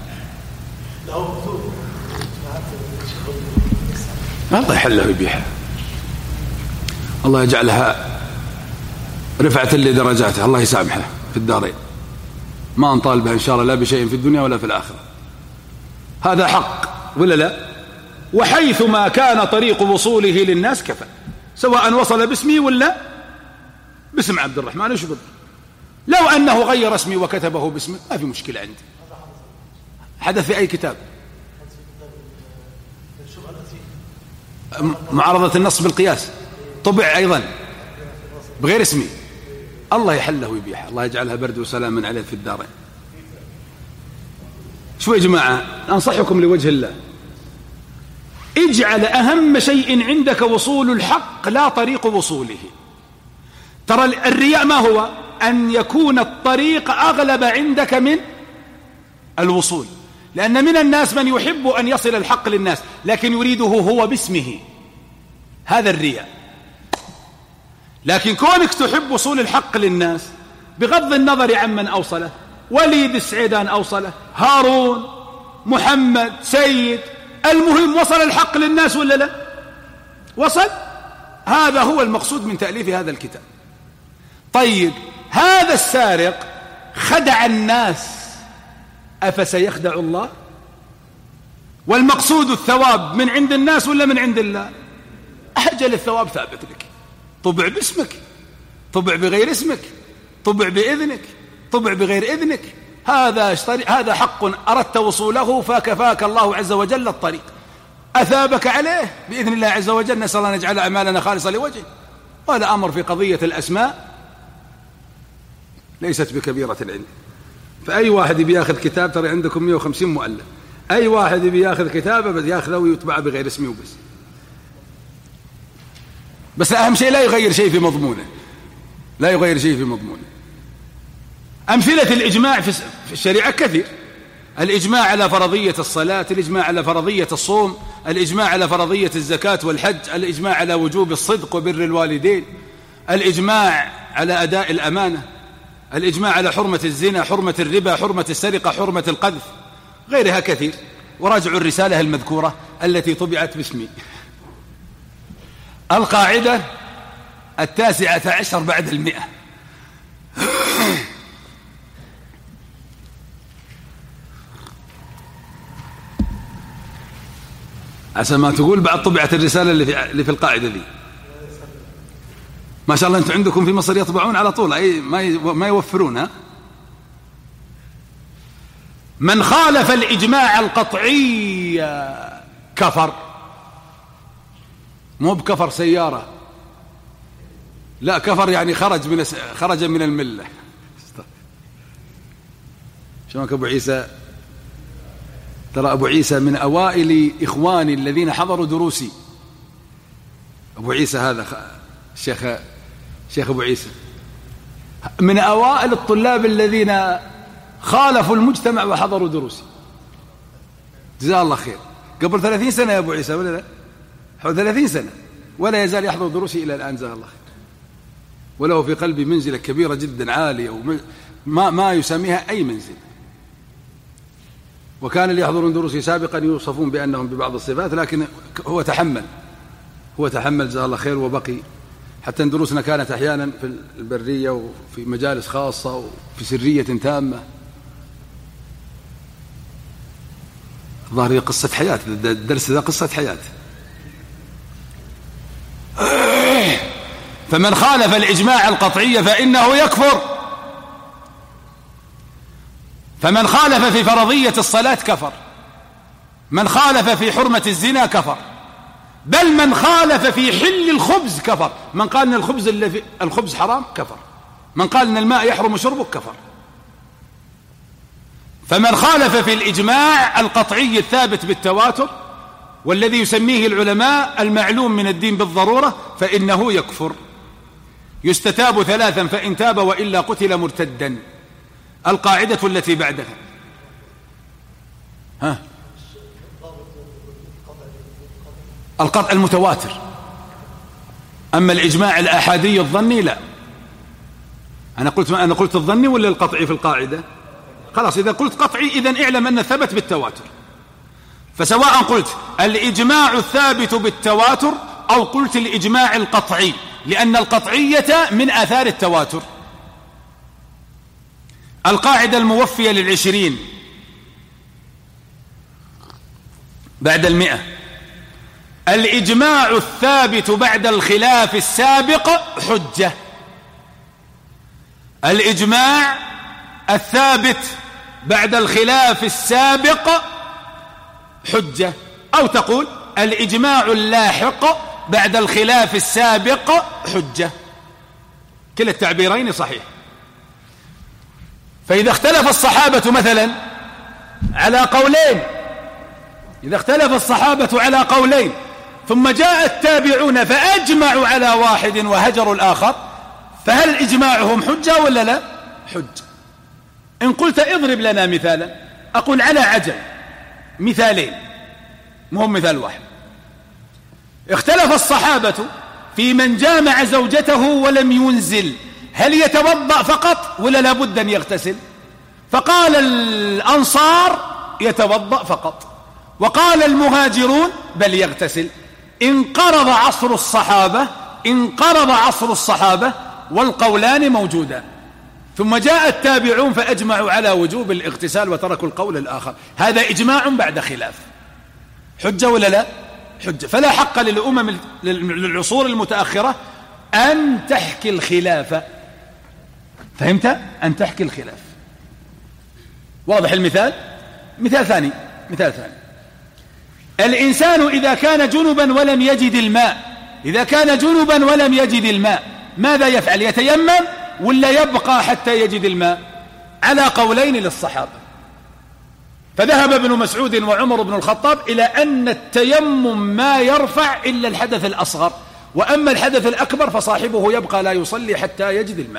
الله يحلها ويبيحها، الله يجعلها رفعة لدرجاتها، الله يسامحها في الدارين، ما نطالبها إن شاء الله لا بشيء في الدنيا ولا في الآخرة. هذا حق ولا لا؟ وحيثما كان طريق وصوله للناس كفى، سواء وصل باسمي ولا باسم عبد الرحمن وش بدل. لو أنه غير اسمي وكتبه باسمه ما في مشكلة عندي. حدث في أي كتاب؟ معارضة النص بالقياس، طبع أيضا بغير اسمي، الله يحله ويبيحه، الله يجعلها برد وسلام عليه في الدارين. شو يا جماعة، أنصحكم لوجه الله، اجعل أهم شيء عندك وصول الحق لا طريق وصوله. ترى الرياء ما هو؟ أن يكون الطريق أغلب عندك من الوصول، لأن من الناس من يحب أن يصل الحق للناس لكن يريده هو باسمه، هذا الرياء. لكن كونك تحب وصول الحق للناس بغض النظر عمن أوصله، وليد السعيدان أوصله، هارون، محمد، سيد، المهم وصل الحق للناس ولا لا؟ وصل. هذا هو المقصود من تأليف هذا الكتاب. طيب، هذا السارق خدع الناس، أفسيخدع الله؟ والمقصود الثواب من عند الناس ولا من عند الله؟ أجل الثواب ثابت لك، طبع باسمك، طبع بغير اسمك، طبع بإذنك، طبع بغير إذنك، هذا حق أردت وصوله فكفاك الله عز وجل الطريق، أثابك عليه بإذن الله عز وجل. نسأل الله أن يجعل أعمالنا خالصة لوجهه. وهذا أمر في قضية الأسماء ليست بكبيرة العلم. فأي واحد بياخذ كتاب، ترى عندكم 150 مؤلف، أي واحد بياخذ كتابه بس ياخذه ويتبع بغير اسمه وبس. بس أهم شيء لا يغير شيء في مضمونه، لا يغير شيء في مضمونه. أمثلة الإجماع في الشريعة كثير. الإجماع على فرضية الصلاة، الإجماع على فرضية الصوم، الإجماع على فرضية الزكاة والحج، الإجماع على وجوب الصدق وبر الوالدين، الإجماع على أداء الأمانة، الإجماع على حرمة الزنا، حرمة الربا، حرمة السرقة، حرمة القذف، غيرها كثير. وراجعوا الرسالة المذكورة التي طبعت باسمي. القاعدة 19 بعد 100. عسى ما تقول بعد طبعت الرسالة اللي في القاعدة دي. ما شاء الله أنتم عندكم في مصر يطبعون على طول، أي ما يوفرون. ها؟ من خالف الإجماع القطعي كفر، مو بكفر سيارة، لا كفر يعني خرج من الملة. شلونك أبو عيسى؟ ترى أبو عيسى من أوائل إخواني الذين حضروا دروسي. أبو عيسى هذا شيخ أبو عيسى من أوائل الطلاب الذين خالفوا المجتمع وحضروا دروسي، جزاه الله خير. قبل 30 سنة يا أبو عيسى ولا لا؟ حول 30 سنة ولا يزال يحضر دروسي إلى الآن، جزاه الله خير. وله في قلبي منزلة كبيرة جدا عالية ما يسميها أي منزل. وكان اللي يحضرون دروسي سابقا يوصفون بأنهم ببعض الصفات، لكن هو تحمل جزاه الله خير وبقي. حتى دروسنا كانت أحيانا في البرية وفي مجالس خاصة وفي سرية تامة. ظاهر قصة حياة، الدرس ذا قصة حياة. فمن خالف الإجماع القطعي فإنه يكفر. فمن خالف في فرضية الصلاة كفر، من خالف في حرمة الزنا كفر، بل من خالف في حل الخبز كفر. من قال ان الخبز حرام كفر، من قال ان الماء يحرم شربه كفر. فمن خالف في الإجماع القطعي الثابت بالتواتر والذي يسميه العلماء المعلوم من الدين بالضرورة فإنه يكفر. يستتاب 3 فإن تاب وإلا قتل مرتدا. القاعدة التي بعدها القطع المتواتر. أما الإجماع الآحادي الظني لا. أنا قلت الظني ولا القطعي في القاعدة؟ خلاص إذا قلت قطعي إذن اعلم أن الثبت بالتواتر. فسواء قلت الإجماع الثابت بالتواتر أو قلت الإجماع القطعي، لأن القطعية من آثار التواتر. القاعدة الموفية ل20 بعد 100: الإجماع الثابت بعد الخلاف السابق حجة. الإجماع الثابت بعد الخلاف السابق حجة، أو تقول الإجماع اللاحق بعد الخلاف السابق حجة. كلا التعبيرين صحيح. فإذا اختلف الصحابة مثلا على قولين، إذا اختلف الصحابة على قولين ثم جاء التابعون فأجمعوا على واحد وهجروا الآخر، فهل إجماعهم حجة ولا لا؟ حجة. إن قلت اضرب لنا مثالا، أقول على عجل مثالين، مهم مثال واحد. اختلف الصحابة في من جامع زوجته ولم ينزل، هل يتوضأ فقط ولا لابد أن يغتسل؟ فقال الأنصار يتوضأ فقط، وقال المهاجرون بل يغتسل. انقرض عصر الصحابة والقولان موجودان، ثم جاء التابعون فأجمعوا على وجوب الاغتسال وتركوا القول الآخر. هذا إجماع بعد خلاف، حجة ولا لا؟ حجة. فلا حق للأمم للعصور المتأخرة أن تحكي الخلاف. فهمت؟ أن تحكي الخلاف. واضح المثال؟ مثال ثاني. الإنسان إذا كان جنبا ولم يجد الماء ماذا يفعل؟ يتيمم ولا يبقى حتى يجد الماء؟ على قولين للصحابة. فذهب ابن مسعود وعمر بن الخطاب إلى أن التيمم ما يرفع إلا الحدث الأصغر، وأما الحدث الأكبر فصاحبه يبقى لا يصلي حتى يجد الماء.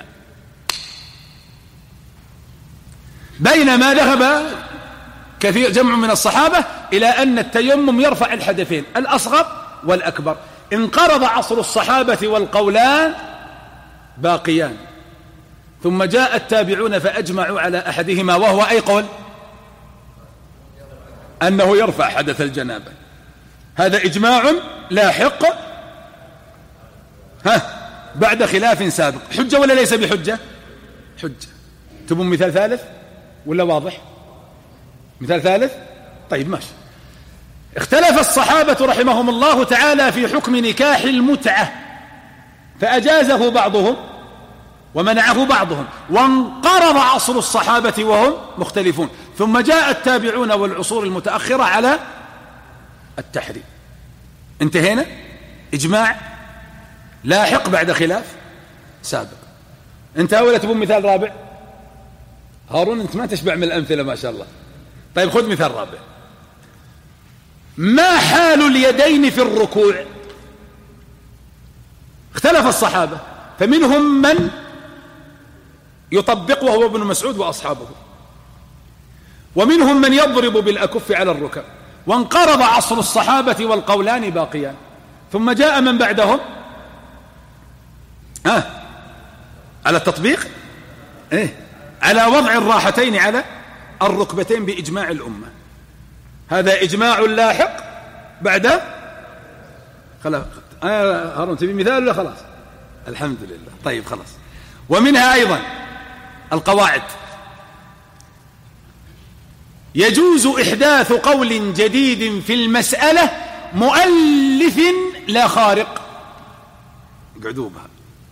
بينما ذهب جمع من الصحابة إلى أن التيمم يرفع الحدثين الأصغر والأكبر. انقرض عصر الصحابة والقولان باقيان، ثم جاء التابعون فأجمعوا على أحدهما، وهو أي قول؟ أنه يرفع حدث الجنابة. هذا إجماع لاحق بعد خلاف سابق. حجة ولا ليس بحجة؟ حجة. تبون مثال ثالث ولا واضح؟ مثال ثالث؟ طيب ماشي. اختلف الصحابة رحمهم الله تعالى في حكم نكاح المتعة، فأجازه بعضهم ومنعه بعضهم، وانقرض عصر الصحابة وهم مختلفون، ثم جاء التابعون والعصور المتأخرة على التحريم. انتهينا. إجماع لاحق بعد خلاف، سابق. انتهى ولا تبون مثال رابع؟ هارون أنت ما تشبع من الأمثلة ما شاء الله. طيب خذ مثال رابع. ما حال اليدين في الركوع؟ اختلف الصحابة، فمنهم من يطبق وهو ابن مسعود وأصحابه، ومنهم من يضرب بالأكف على الركب، وانقرض عصر الصحابة والقولان باقيان. ثم جاء من بعدهم على التطبيق على وضع الراحتين على الركبتين بإجماع الأمة. هذا إجماع لاحق بعد خلاص. هارون تبي مثال ولا خلاص؟ الحمد لله. طيب خلاص. ومنها أيضا القواعد. يجوز إحداث قول جديد في المسألة مؤلف لا خارق. اقعدوا بها.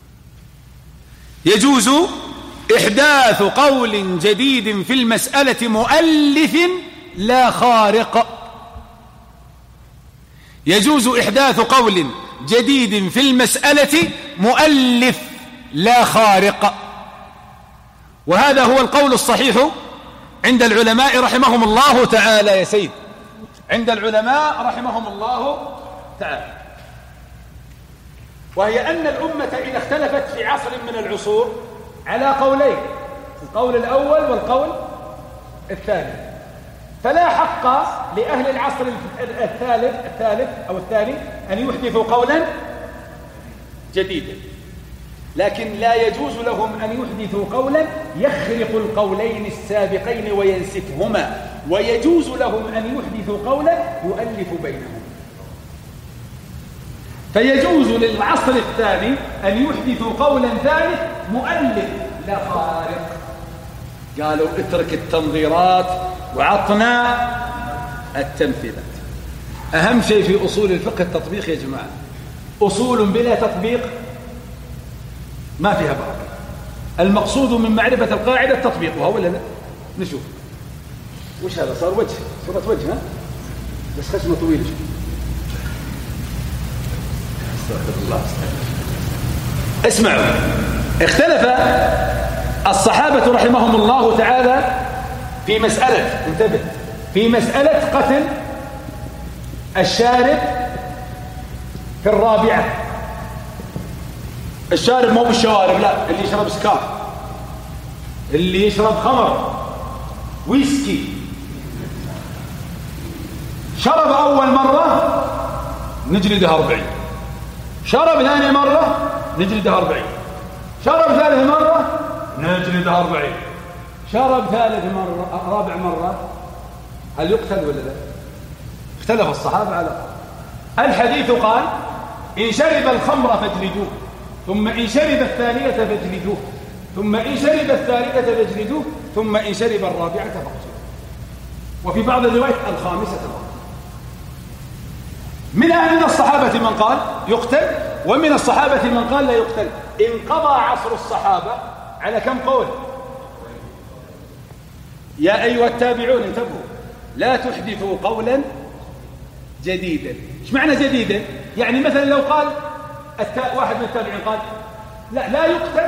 يجوز إحداث قول جديد في المسألة مؤلف لا خارق. يجوز إحداث قول جديد في المسألة مؤلف لا خارق. وهذا هو القول الصحيح عند العلماء رحمهم الله تعالى يا سيد، عند العلماء رحمهم الله تعالى، وهي أن الأمة إذا اختلفت في عصر من العصور على قولين، القول الأول والقول الثاني، فلا حق لأهل العصر الثالث أو الثاني أن يحدثوا قولا جديدا، لكن لا يجوز لهم أن يحدثوا قولا يخرق القولين السابقين وينسفهما، ويجوز لهم أن يحدثوا قولا يؤلف بينهم. فيجوز للعصر الثاني أن يحدثوا قولا ثالث مؤلف لا خارق. قالوا اترك التنظيرات وعطنا التمثيلات. أهم شيء في أصول الفقه التطبيق يا جماعة. أصول بلا تطبيق ما فيها بركة. المقصود من معرفة القاعدة تطبيقها ولا لا؟ نشوف وش هذا. صار وجه، صورة وجه، ها بس خشمه طويل. استغفر الله. اسمعوا، اختلف الصحابة رحمهم الله تعالى في مسألة، انتبه، في مسألة قتل الشارب في الرابعة. الشارب مو بالشوارب، لا، اللي يشرب سكار، اللي يشرب خمر، ويسكي، شرب أول مرة نجلده 40، شرب ثاني مرة نجلده 40، شرب ثالث مرة نجلده 40، شرب ثالث مرة رابع مرة هل يقتل ولا لا؟ اختلف الصحابة على الحديث. قال إن شرب الخمر فاجلدوه، ثم إن شرب الثانية فاجلدوه، ثم إن شرب الثالثة فاجلدوه، ثم إن شرب الرابعة فاقتلوه، وفي بعض الروايات الخامسة فاقتلوه. من الصحابة من قال يقتل، ومن الصحابة من قال لا يقتل. انقضى عصر الصحابة على كم قول؟ يا أيها التابعون انتبهوا، لا تحدثوا قولا جديدا. ايش معنى جديدا؟ يعني مثلا لو قال واحد من التابعين قال لا يقتل،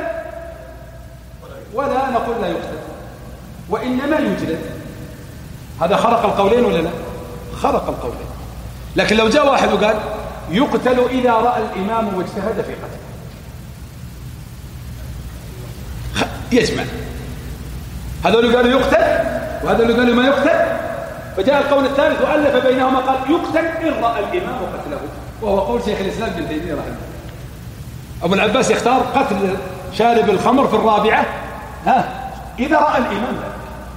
ولا نقول لا يقتل وإنما يجلد، هذا خرق القولين ولا لا؟ خرق القولين. لكن لو جاء واحد وقال يقتل إذا رأى الإمام واجتهد في قتله، يجمع، هذول قالوا يقتل وهذول قالوا ما يقتل، فجاء القول الثالث وألف بينهما قال يقتل إن رأى الإمام قتله، وهو قول شيخ الإسلام ابن تيمية رحمه الله. أبو العباس يختار قتل شارب الخمر في الرابعة إذا رأى الإمام ذلك.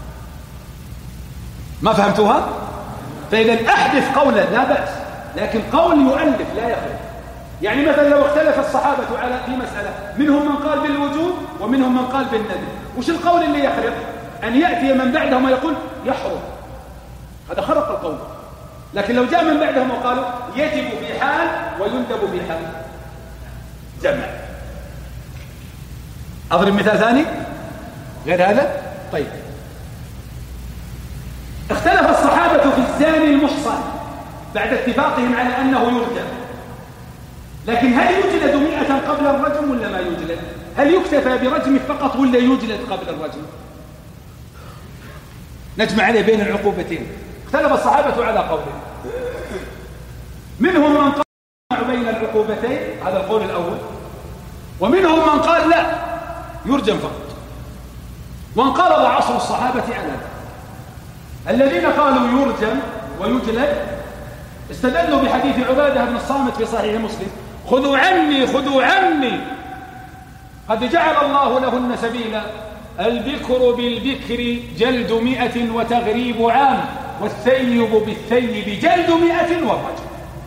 ما فهمتوها؟ فإذا أحدث قولا لا بأس، لكن قول يؤلف لا يخرج. يعني مثلا لو اختلف الصحابة في مسألة، منهم من قال بالوجوب ومنهم من قال بالندب، وش القول اللي يخرج؟ أن يأتي من بعدهم ويقول يحرم، هذا خرق القول. لكن لو جاء من بعدهم وقالوا يجب في حال ويندب في حال، جمع. أضرب مثال ثاني غير هذا. طيب، اختلف الصحابة في الزاني المحصن بعد اتفاقهم على أنه يرجم. لكن هل يجلد 100 قبل الرجم ولا ما يجلد؟ هل يكتفى برجمه فقط ولا يجلد قبل الرجم؟ نجمع عليه بين العقوبتين. اختلف الصحابة على قولين، منهم من قال بين العقوبتين، هذا القول الأول، ومنهم من قال لا يرجم فقط، وانقلب عصر الصحابة على ذلك. الذين قالوا يرجم ويجلد استدلوا بحديث عبادة بن الصامت في صحيح مسلم: خذوا عني خذوا عني قد جعل الله لهن سبيلا، البكر بالبكر جلد 100 وتغريب عام، والثيب بالثيب جلد 100 والرجم.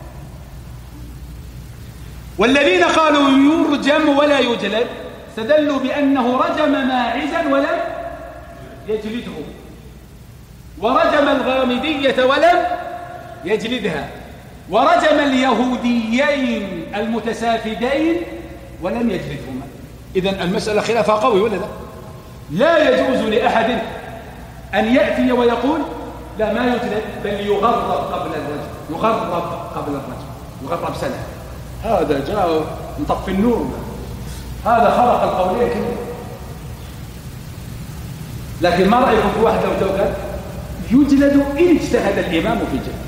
والذين قالوا يرجم ولا يجلد استدلوا بأنه رجم ماعزا ولم يجلده، ورجم الغامدية ولم يجلدها، ورجم اليهوديين المتسافدين ولم يجلدهما. إذن المسألة خلافها قوي ولا لا؟ لا يجوز لأحد أن يأتي ويقول لا ما يجلد، بل يغرب قبل الرجم، يغرب قبل الرجم، يغرب سنة. هذا جاء نطفي النور، هذا خلق القولين كله. لكن ما رأيكم في واحد لو توقع يجلد إن اجتهد الإمام في جلد؟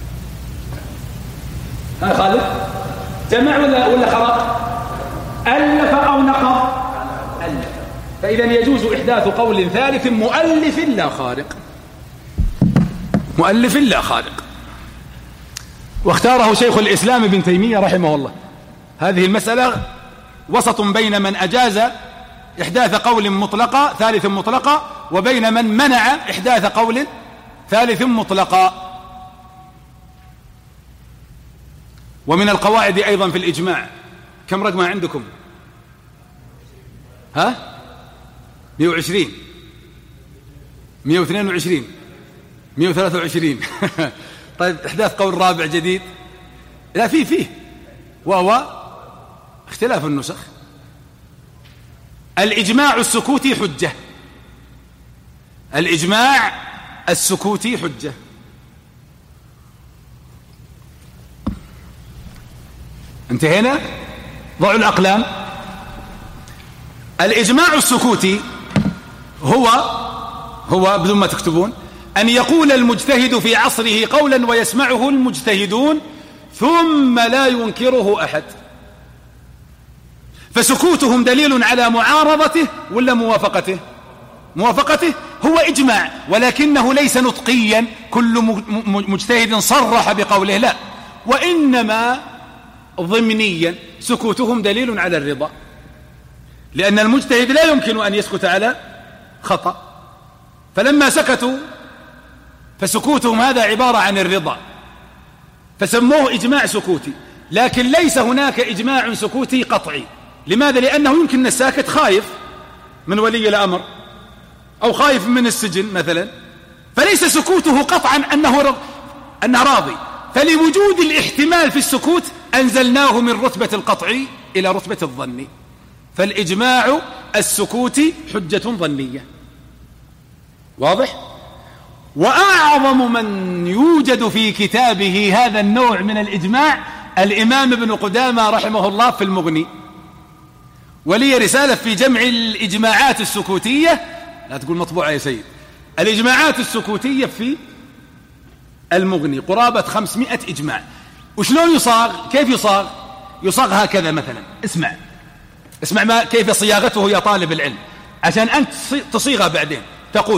ها خالد جمع ولا خلق؟ ألف أو نقض؟ ألف. فإذا يجوز إحداث قول ثالث مؤلف لا خارق، مؤلف لا خارق. واختاره شيخ الإسلام ابن تيمية رحمه الله. هذه المسألة وسط بين من أجاز إحداث قول مطلقة ثالث مطلقة، وبين من منع إحداث قول ثالث مطلقة. ومن القواعد أيضا في الإجماع، كم رقمها عندكم؟ ها 120 122 123 طيب إحداث قول رابع جديد؟ لا فيه وهو اختلاف النسخ. الإجماع السكوتي حجة، الإجماع السكوتي حجة. انتهينا؟ ضعوا الأقلام. الإجماع السكوتي هو بدون ما تكتبون أن يقول المجتهد في عصره قولا ويسمعه المجتهدون ثم لا ينكره أحد، فسكوتهم دليل على معارضته ولا موافقته؟ موافقته. هو إجماع ولكنه ليس نطقيا كل مجتهد صرح بقوله، لا، وإنما ضمنيا سكوتهم دليل على الرضا، لأن المجتهد لا يمكن أن يسكت على خطأ، فلما سكتوا فسكوتهم هذا عبارة عن الرضا، فسموه إجماع سكوتي. لكن ليس هناك إجماع سكوتي قطعي. لماذا؟ لأنه يمكن الساكت خايف من ولي الأمر أو خايف من السجن مثلا، فليس سكوته قطعا أنه راضي، فلوجود الاحتمال في السكوت أنزلناه من رتبة القطعي إلى رتبة الظني. فالإجماع السكوتي حجة ظنية. واضح؟ وأعظم من يوجد في كتابه هذا النوع من الإجماع الإمام ابن قدامة رحمه الله في المغني، ولي رسالة في جمع الإجماعات السكوتية، لا تقول مطبوعة يا سيد، الإجماعات السكوتية في المغني قرابة 500 إجماع. وشلون يصاغ؟ كيف يصاغ؟ يصاغ هكذا مثلا، اسمع ما كيف صياغته يا طالب العلم عشان أنت تصيغها بعدين. تقول: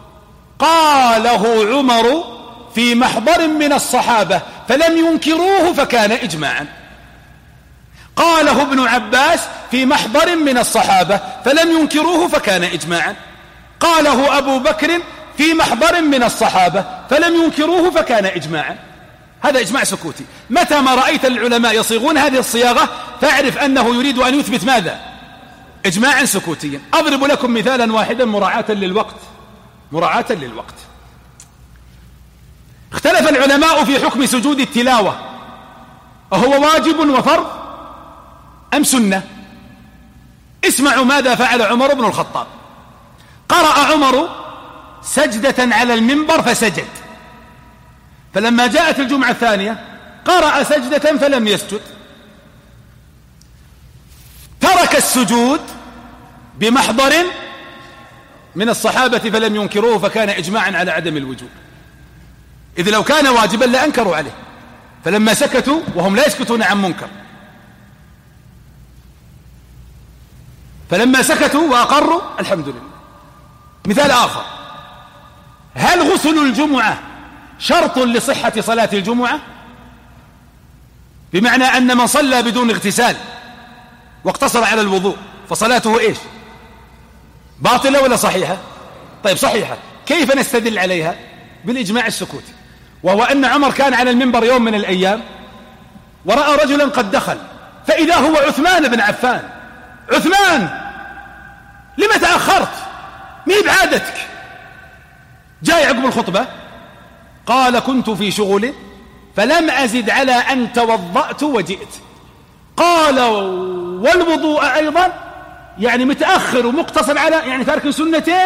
قاله عمر في محضر من الصحابة فلم ينكروه فكان إجماعا. قاله ابن عباس في محضر من الصحابة فلم ينكروه فكان إجماعا. قاله أبو بكر في محضر من الصحابة فلم ينكروه فكان إجماعا. هذا إجماع سكوتي. متى ما رأيت العلماء يصيغون هذه الصياغة فاعرف أنه يريد أن يثبت ماذا؟ إجماعا سكوتيا. أضرب لكم مثالا واحدا مراعاة للوقت. اختلف العلماء في حكم سجود التلاوة، أهو واجب وفرض أم سنة؟ اسمعوا ماذا فعل عمر بن الخطاب. قرأ عمر سجدة على المنبر فسجد، فلما جاءت الجمعة الثانية قرأ سجدة فلم يسجد، وترك السجود بمحضر من الصحابة فلم ينكروه فكان إجماعا على عدم الوجوب، إذ لو كان واجبا لأنكروا عليه، فلما سكتوا وهم لا يسكتون عن منكر، فلما سكتوا وأقروا الحمد لله. مثال آخر: هل غسل الجمعة شرط لصحة صلاة الجمعة؟ بمعنى أن من صلى بدون اغتسال واقتصر على الوضوء فصلاته إيش؟ باطلة ولا صحيحة؟ طيب صحيحة. كيف نستدل عليها؟ بالإجماع السكوتي، وهو أن عمر كان على المنبر يوم من الأيام ورأى رجلا قد دخل، فإذا هو عثمان بن عفان. عثمان لما تأخرت؟ مي بعادتك؟ جاء عقب الخطبة قال: كنت في شغل فلم أزد على أن توضأت وجئت. قال: والوضوء أيضا؟ يعني متأخر ومقتصر على يعني تارك سنتين،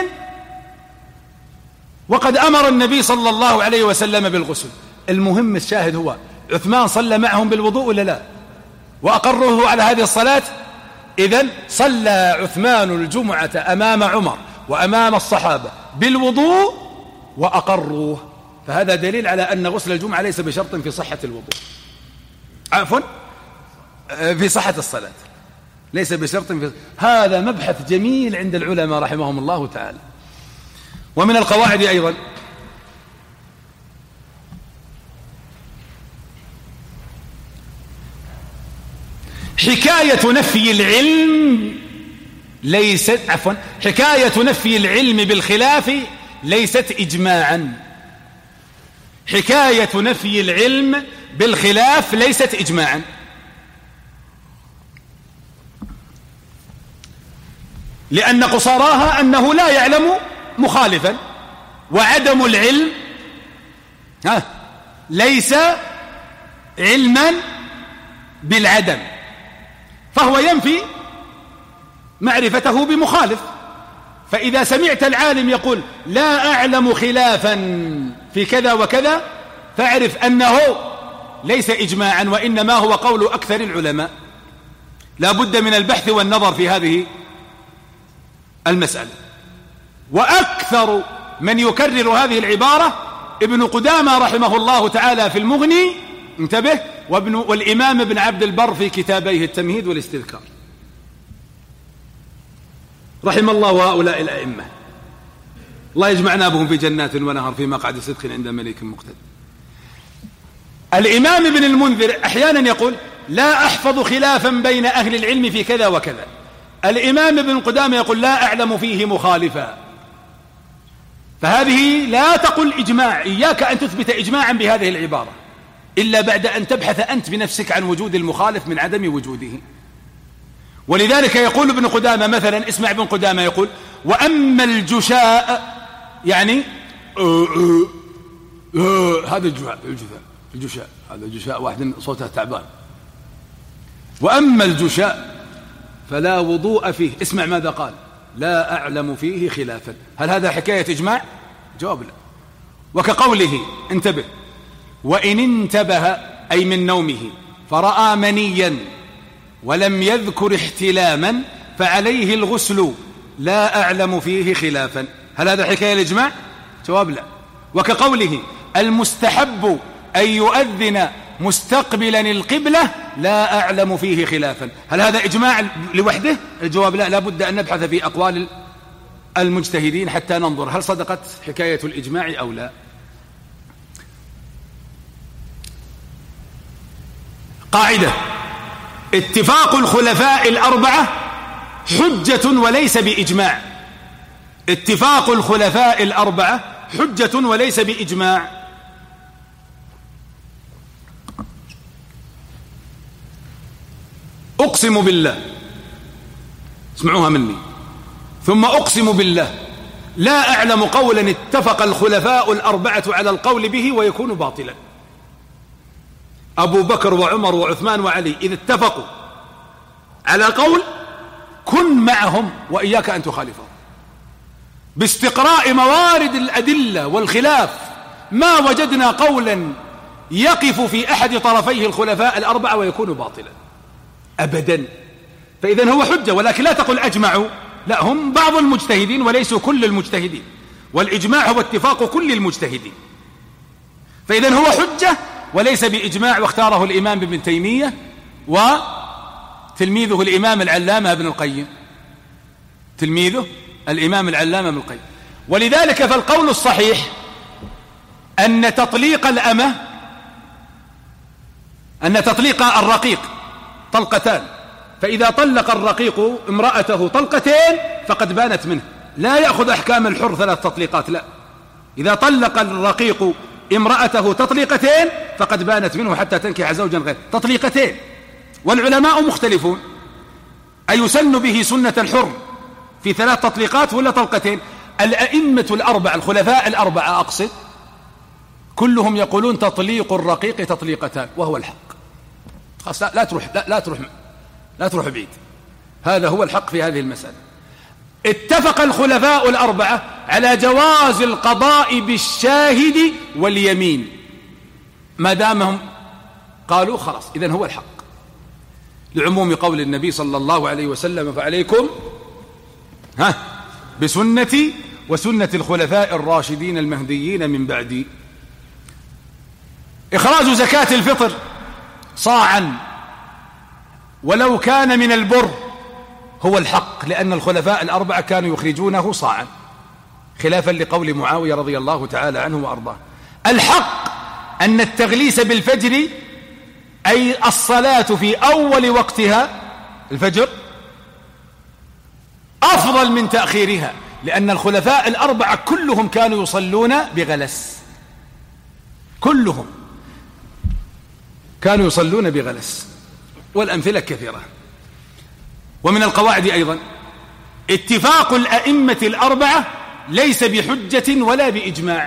وقد أمر النبي صلى الله عليه وسلم بالغسل. المهم الشاهد هو عثمان صلى معهم بالوضوء ولا لا؟ وأقره على هذه الصلاة. إذن صلى عثمان الجمعة أمام عمر وأمام الصحابة بالوضوء وأقروه، فهذا دليل على أن غسل الجمعة ليس بشرط في صحة الوضوء، عفوا في صحة الصلاة، ليس بشرط في. هذا مبحث جميل عند العلماء رحمهم الله تعالى. ومن القواعد أيضا حكاية نفي العلم ليست حكاية نفي العلم بالخلاف ليست إجماعا. حكاية نفي العلم بالخلاف ليست إجماعا. لأن قصاراها أنه لا يعلم مخالفا، وعدم العلم ليس علما بالعدم، فهو ينفي معرفته بمخالف. فإذا سمعت العالم يقول لا أعلم خلافا في كذا وكذا فاعرف أنه ليس إجماعا، وإنما هو قول أكثر العلماء. لا بد من البحث والنظر في هذه المسألة. وأكثر من يكرر هذه العبارة ابن قدامة رحمه الله تعالى في المغني، انتبه، والإمام ابن عبد البر في كتابيه التمهيد والاستذكار، رحم الله هؤلاء الأئمة، الله يجمعنا بهم في جنات ونهر في مقعد صدق عند مليك مقتدر. الإمام ابن المنذر أحيانا يقول لا أحفظ خلافا بين أهل العلم في كذا وكذا. الإمام ابن قدامة يقول لا أعلم فيه مخالفا. فهذه لا تقل إجماع، إياك أن تثبت إجماعا بهذه العبارة إلا بعد أن تبحث أنت بنفسك عن وجود المخالف من عدم وجوده. ولذلك يقول ابن قدامة مثلا، اسمع ابن قدامة يقول وأما الجشاء، يعني هذا الجشاء هذا الجشاء واحد صوته تعبان. وأما الجشاء فلا وضوء فيه، اسمع ماذا قال، لا أعلم فيه خلافا. هل هذا حكاية إجماع؟ جواب لا. وكقوله، انتبه، وإن انتبه أي من نومه فرأى منيا ولم يذكر احتلاما فعليه الغسل لا أعلم فيه خلافا. هل هذا حكاية الإجماع؟ جواب لا. وكقوله المستحب أن يؤذن مستقبلا القبلة لا أعلم فيه خلافا. هل هذا إجماع لوحده؟ الجواب لا. لا بد أن نبحث في أقوال المجتهدين حتى ننظر هل صدقت حكاية الإجماع أو لا. قاعدة: اتفاق الخلفاء الأربعة حجة وليس بإجماع. اتفاق الخلفاء الأربعة حجة وليس بإجماع. أقسم بالله، اسمعوها مني، ثم أقسم بالله لا أعلم قولا اتفق الخلفاء الأربعة على القول به ويكون باطلا. أبو بكر وعمر وعثمان وعلي إذا اتفقوا على قول كن معهم وإياك أن تخالفهم باستقراء موارد الأدلة والخلاف. ما وجدنا قولا يقف في أحد طرفيه الخلفاء الأربعة ويكون باطلا أبدا. فإذن هو حجة، ولكن لا تقل أجمعوا، لا، هم بعض المجتهدين وليسوا كل المجتهدين، والإجماع هو اتفاق كل المجتهدين. فإذن هو حجة وليس بإجماع، واختاره الإمام ابن تيمية وتلميذه الإمام العلامة ابن القيم، تلميذه الإمام العلامة ابن القيم. ولذلك فالقول الصحيح أن تطليق الأمة، أن تطليق الرقيق طلقتان، فإذا طلق الرقيق امرأته طلقتين فقد بانت منه، لا يأخذ أحكام الحر 3 تطليقات، لا، إذا طلق الرقيق امرأته تطليقتين فقد بانت منه حتى تنكح زوجا غيره، تطليقتين. والعلماء مختلفون، أيسن به سنة الحر في 3 تطليقات ولا طلقتين؟ الأئمة الأربعة، الخلفاء الأربعة أقصد، كلهم يقولون تطليق الرقيق تطليقتان، وهو الحق. خلاص، لا تروح بعيد، هذا هو الحق في هذه المسألة. اتفق الخلفاء الأربعة على جواز القضاء بالشاهد واليمين، ما دامهم قالوا خلاص إذن هو الحق، لعموم قول النبي صلى الله عليه وسلم: فعليكم بسنتي وسنة الخلفاء الراشدين المهديين من بعدي. إخراج زكاة الفطر صاعا ولو كان من البر هو الحق، لأن الخلفاء الأربعة كانوا يخرجونه صاعا، خلافا لقول معاوية رضي الله تعالى عنه وأرضاه. الحق أن التغليس بالفجر، أي الصلاة في أول وقتها الفجر، أفضل من تأخيرها، لأن الخلفاء الأربعة كلهم كانوا يصلون بغلس، كلهم كانوا يصلون بغلس، والأمثلة كثيرة. ومن القواعد أيضا اتفاق الأئمة الأربعة ليس بحجة ولا بإجماع.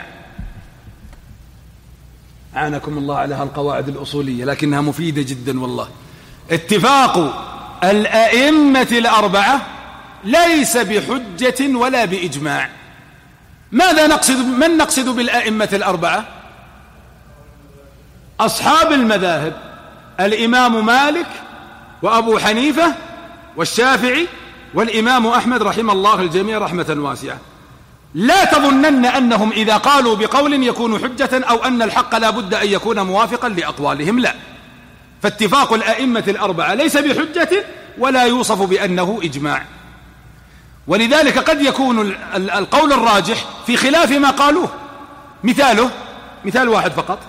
عانكم الله على هالقواعد الأصولية، لكنها مفيدة جدا والله. اتفاق الأئمة الأربعة ليس بحجة ولا بإجماع. ماذا نقصد؟ من نقصد بالأئمة الأربعة؟ أصحاب المذاهب، الإمام مالك وأبو حنيفة والشافعي والإمام أحمد رحمه الله الجميع رحمة واسعة. لا تظنن أنهم إذا قالوا بقول يكون حجة، أو أن الحق لا بد أن يكون موافقا لأقوالهم، لا. فاتفاق الأئمة الأربعة ليس بحجة ولا يوصف بأنه إجماع. ولذلك قد يكون القول الراجح في خلاف ما قالوه. مثال واحد فقط: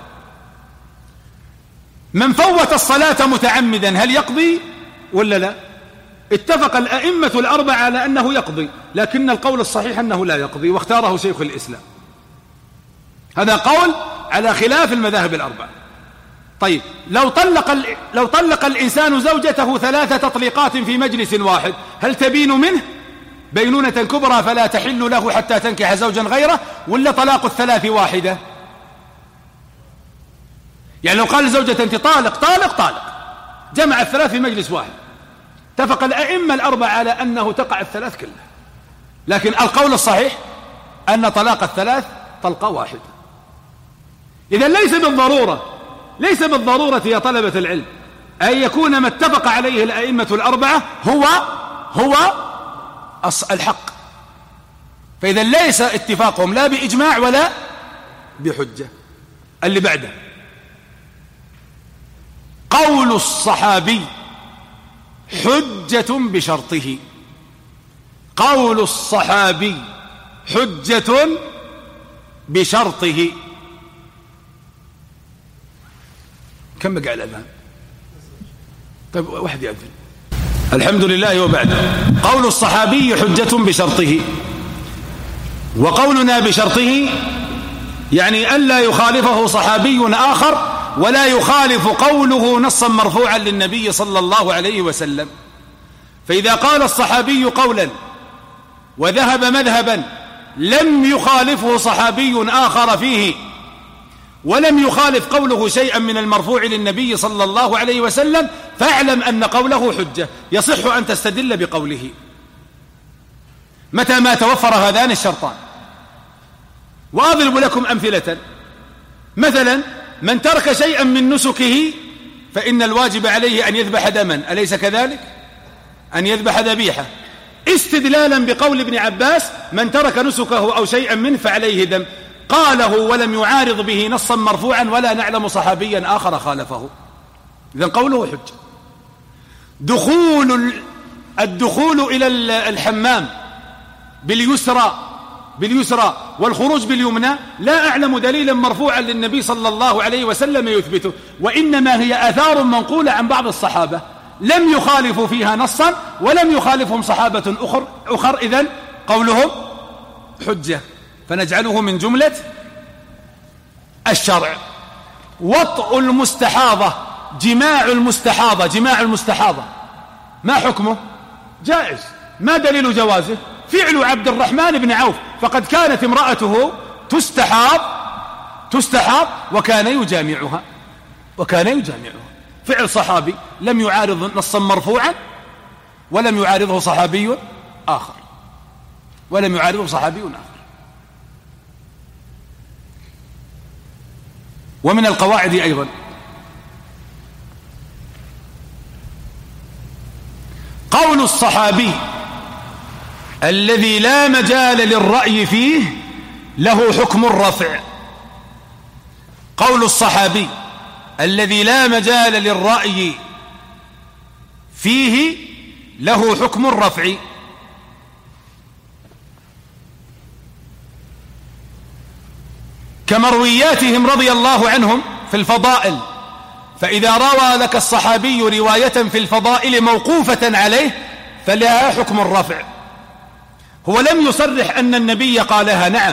من فوت الصلاة متعمدا هل يقضي ولا لا؟ اتفق الأئمة الأربعة على أنه يقضي، لكن القول الصحيح أنه لا يقضي، واختاره شيخ الإسلام. هذا قول على خلاف المذاهب الأربعة. طيب، لو طلق الإنسان زوجته 3 تطليقات في مجلس واحد، هل تبين منه بينونة كبرى فلا تحل له حتى تنكح زوجا غيره، ولا طلاق ال3 واحدة؟ يعني لو قال لزوجته أنت طالق، جمع ال3 في مجلس واحد، اتفق الأئمة الأربعة على أنه تقع ال3 كلها، لكن القول الصحيح أن طلاق ال3 طلقة واحدة. إذن ليس بالضرورة يا طلبة العلم أن يكون ما اتفق عليه الأئمة الأربعة هو الحق. فإذا ليس اتفاقهم لا بإجماع ولا بحجة. اللي بعده: قول الصحابي حجة بشرطه. قول الصحابي حجة بشرطه. كم بقى الأذان؟ طيب واحد يأذن. الحمد لله وبعد. قول الصحابي حجة بشرطه، وقولنا بشرطه يعني أن لا يخالفه صحابي آخر، ولا يخالف قوله نصا مرفوعا للنبي صلى الله عليه وسلم. فإذا قال الصحابي قولا وذهب مذهبا لم يخالفه صحابي آخر فيه، ولم يخالف قوله شيئا من المرفوع للنبي صلى الله عليه وسلم، فاعلم أن قوله حجة، يصح أن تستدل بقوله متى ما توفر هذان الشرطان. وأضرب لكم أمثلة. مثلا من ترك شيئا من نسكه فإن الواجب عليه أن يذبح دما، أليس كذلك؟ أن يذبح ذبيحة استدلالا بقول ابن عباس من ترك نسكه أو شيئا منه فعليه دم، قاله ولم يعارض به نصا مرفوعا ولا نعلم صحابيا آخر خالفه. إذن قوله حجة. الدخول إلى الحمام باليسرى والخروج باليمنى لا أعلم دليلا مرفوعا للنبي صلى الله عليه وسلم يثبته، وإنما هي آثار منقولة عن بعض الصحابة لم يخالفوا فيها نصا ولم يخالفهم صحابة أخر. إذن قولهم حجة، فنجعله من جملة الشرع. وطء المستحاضة، جماع المستحاضة ما حكمه؟ جائز. ما دليل جوازه؟ فعل عبد الرحمن بن عوف، فقد كانت امرأته تستحاض وكان يجامعها. فعل صحابي لم يعارض نصا مرفوعا ولم يعارضه صحابي آخر. ومن القواعد أيضا قول الصحابي الذي لا مجال للرأي فيه له حكم الرفع. قول الصحابي الذي لا مجال للرأي فيه له حكم الرفع. كمروياتهم رضي الله عنهم في الفضائل، فإذا روى لك الصحابي رواية في الفضائل موقوفة عليه فلها حكم الرفع. هو لم يصرح أن النبي قالها، نعم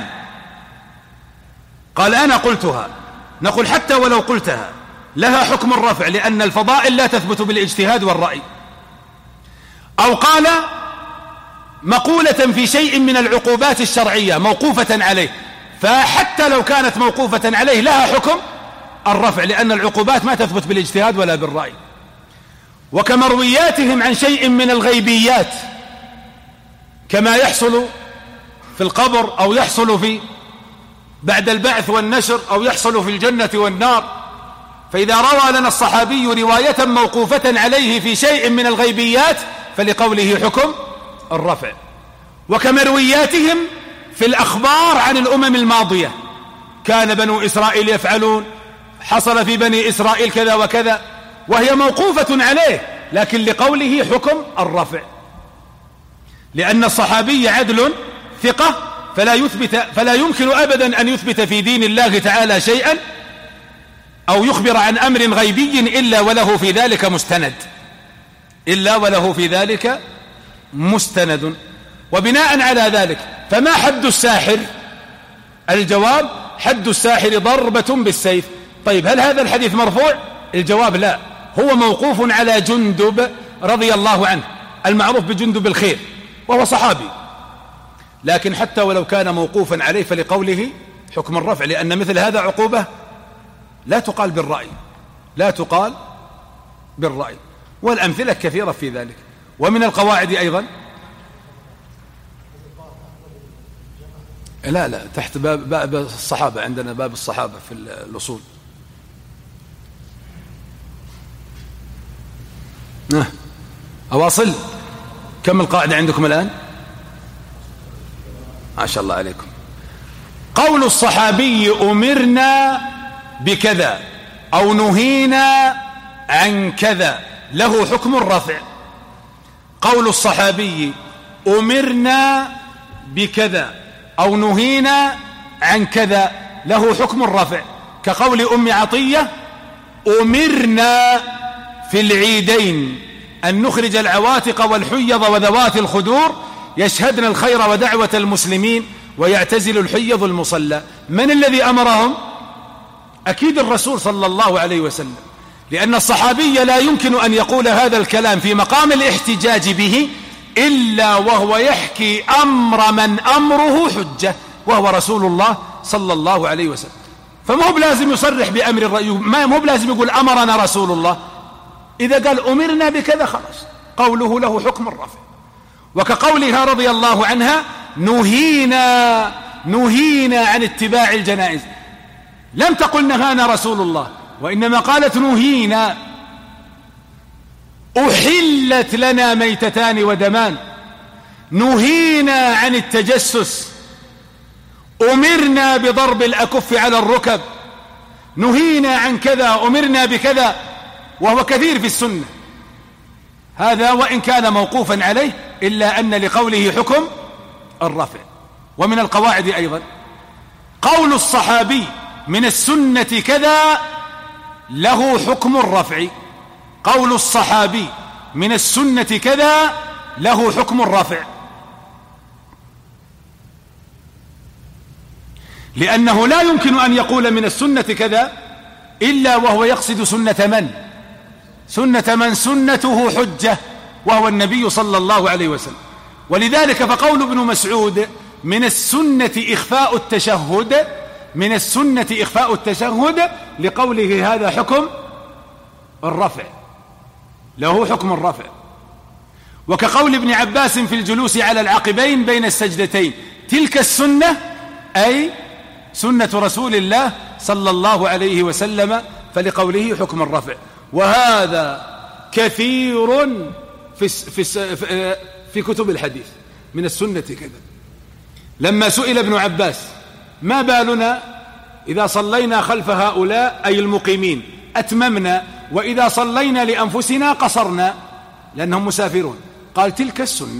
قال أنا قلتها، نقول حتى ولو قلتها لها حكم الرفع، لأن الفضائل لا تثبت بالاجتهاد والرأي. أو قال مقولة في شيء من العقوبات الشرعية موقوفة عليه، فحتى لو كانت موقوفة عليه لها حكم الرفع، لأن العقوبات ما تثبت بالاجتهاد ولا بالرأي. وكمروياتهم عن شيء من الغيبيات كما يحصل في القبر أو يحصل في بعد البعث والنشر أو يحصل في الجنة والنار، فإذا روى لنا الصحابي رواية موقوفة عليه في شيء من الغيبيات فلقوله حكم الرفع. وكمروياتهم في الأخبار عن الأمم الماضية، كان بنو إسرائيل يفعلون، حصل في بني إسرائيل كذا وكذا، وهي موقوفة عليه لكن لقوله حكم الرفع، لأن الصحابي عدل ثقة فلا يمكن أبدا أن يثبت في دين الله تعالى شيئا أو يخبر عن أمر غيبي إلا وله في ذلك مستند. وبناء على ذلك فما حد الساحر؟ الجواب حد الساحر ضربة بالسيف. طيب هل هذا الحديث مرفوع؟ الجواب لا، هو موقوف على جندب رضي الله عنه المعروف بجندب الخير وهو صحابي، لكن حتى ولو كان موقوفا عليه فلقوله حكم الرفع، لأن مثل هذا عقوبة لا تقال بالرأي. والأمثلة كثيرة في ذلك. ومن القواعد أيضا لا تحت باب الصحابة، عندنا باب الصحابة في الأصول. أواصل. كم القاعدة عندكم الآن؟ ما شاء الله عليكم. قول الصحابي أمرنا بكذا أو نهينا عن كذا له حكم الرفع. قول الصحابي أمرنا بكذا أو نهينا عن كذا له حكم الرفع، كقول أم عطية أمرنا في العيدين أن نخرج العواتق والحيض وذوات الخدور يشهدن الخير ودعوة المسلمين ويعتزل الحيض المصلى. من الذي أمرهم؟ أكيد الرسول صلى الله عليه وسلم، لأن الصحابي لا يمكن أن يقول هذا الكلام في مقام الاحتجاج به إلا وهو يحكي أمر من أمره حجة وهو رسول الله صلى الله عليه وسلم. فما هو لازم يصرح بأمر الرأي، ما هو لازم يقول أمرنا رسول الله. إذا قال أمرنا بكذا خلاص قوله له حكم الرفع. وكقولها رضي الله عنها نهينا عن اتباع الجنائز، لم تقل نهانا رسول الله، وإنما قالت نهينا. أحلت لنا ميتتان ودمان، نهينا عن التجسس، أمرنا بضرب الأكف على الركب، نهينا عن كذا، أمرنا بكذا، وهو كثير في السنة هذا، وإن كان موقوفا عليه إلا أن لقوله حكم الرفع. ومن القواعد أيضا قول الصحابي من السنة كذا له حكم الرفع، قول الصحابي من السنة كذا له حكم الرفع، لأنه لا يمكن أن يقول من السنة كذا إلا وهو يقصد سنة من؟ سنة من سنته حجة، وهو النبي صلى الله عليه وسلم. ولذلك فقول ابن مسعود من السنة إخفاء التشهد، من السنة إخفاء التشهد، لقوله هذا حكم الرفع، له حكم الرفع. وكقول ابن عباس في الجلوس على العقبين بين السجدتين، تلك السنة أي سنة رسول الله صلى الله عليه وسلم، فلقوله حكم الرفع. وهذا كثير في كتب الحديث من السنة كذا. لما سئل ابن عباس ما بالنا إذا صلينا خلف هؤلاء أي المقيمين أتممنا، وإذا صلينا لأنفسنا قصرنا لأنهم مسافرون، قال تلك السنة.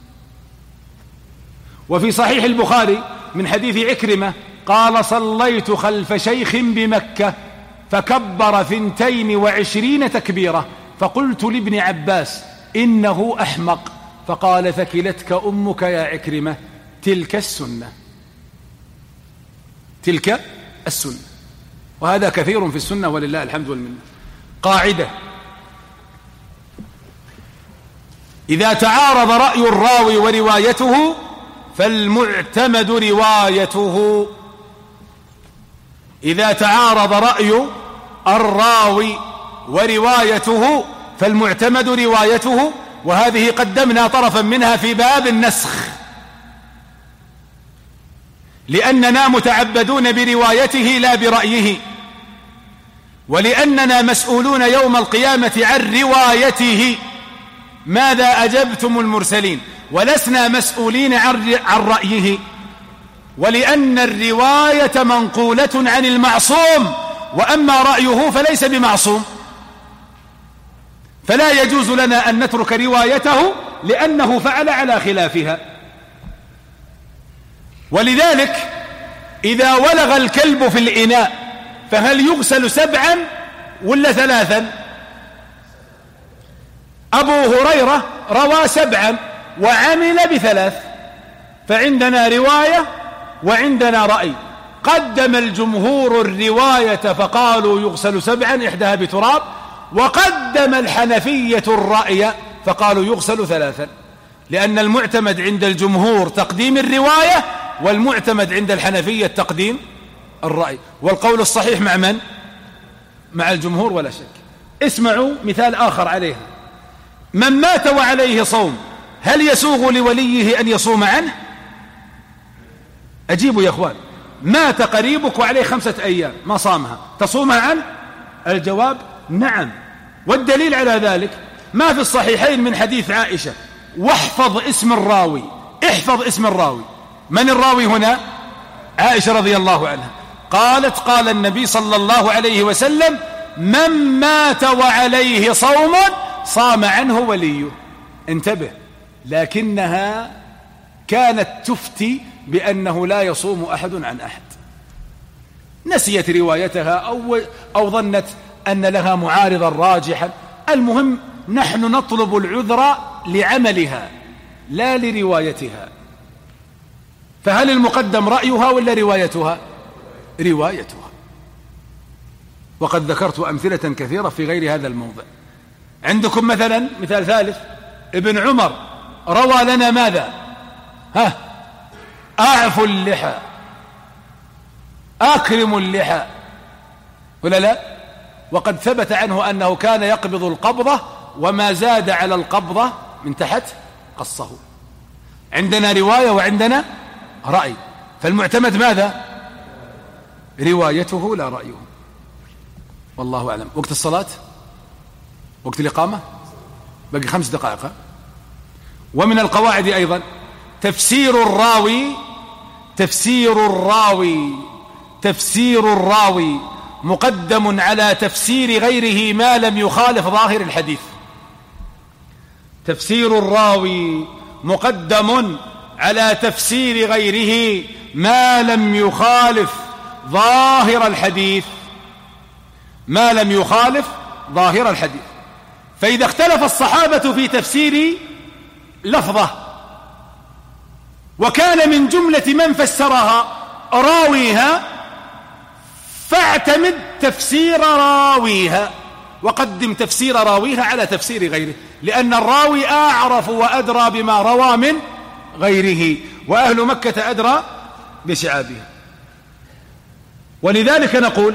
وفي صحيح البخاري من حديث عكرمة قال صليت خلف شيخ بمكة فكبر 22 تكبيرة، فقلت لابن عباس إنه أحمق، فقال ثكلتك أمك يا عكرمة، تلك السنة، تلك السنة. وهذا كثير في السنة ولله الحمد والمنة. قاعدة: إذا تعارض رأي الراوي وروايته فالمعتمد روايته. إذا تعارض رأي الراوي وروايته فالمعتمد روايته. وهذه قدمنا طرفا منها في باب النسخ، لأننا متعبدون بروايته لا برأيه، ولأننا مسؤولون يوم القيامة عن روايته ماذا أجبتم المرسلين، ولسنا مسؤولين عن رأيه، ولأن الرواية منقولة عن المعصوم، وأما رأيه فليس بمعصوم، فلا يجوز لنا أن نترك روايته لأنه فعل على خلافها. ولذلك إذا ولغ الكلب في الإناء فهل يغسل 7 ولا 3؟ أبو هريرة روى 7 وعمل ب3، فعندنا رواية وعندنا رأي. قدم الجمهور الرواية فقالوا يغسل 7 إحداها بتراب، وقدم الحنفية الرأي فقالوا يغسل 3، لأن المعتمد عند الجمهور تقديم الرواية، والمعتمد عند الحنفية تقديم الرأي. والقول الصحيح مع من؟ مع الجمهور ولا شك. اسمعوا مثال آخر عليها: من مات وعليه صوم هل يسوغ لوليه أن يصوم عنه؟ أجيبوا يا أخوان، مات قريبك وعليه 5 أيام ما صامها، تصومها عنه؟ الجواب نعم. والدليل على ذلك ما في الصحيحين من حديث عائشة، واحفظ اسم الراوي، احفظ اسم الراوي. من الراوي هنا؟ عائشة رضي الله عنها، قالت قال النبي صلى الله عليه وسلم: من مات وعليه صوم صام عنه وليه. انتبه، لكنها كانت تفتي بأنه لا يصوم أحد عن أحد، نسيت روايتها أو ظنت أن لها معارضا راجحا. المهم نحن نطلب العذر لعملها لا لروايتها. فهل المقدم رأيها ولا روايتها؟ روايتها. وقد ذكرت أمثلة كثيرة في غير هذا الموضع. عندكم مثلا مثال ثالث: ابن عمر روى لنا ماذا؟ أعفوا اللحى، أكرموا اللحى، ولا لا؟ وقد ثبت عنه أنه كان يقبض القبضة وما زاد على القبضة من تحت قصه. عندنا رواية وعندنا رأي، فالمعتمد ماذا؟ روايته لا رأيه. والله أعلم. وقت الصلاة، وقت الإقامة، بقي 5 دقائق. ومن القواعد أيضا تفسير الراوي مقدم على تفسير غيره ما لم يخالف ظاهر الحديث. تفسير الراوي مقدم على تفسير غيره ما لم يخالف ظاهر الحديث. فإذا اختلف الصحابة في تفسير لفظة وكان من جملة من فسرها راويها، فاعتمد تفسير راويها وقدم تفسير راويها على تفسير غيره، لأن الراوي أعرف وأدرى بما روى من غيره، وأهل مكة أدرى بشعابها. ولذلك نقول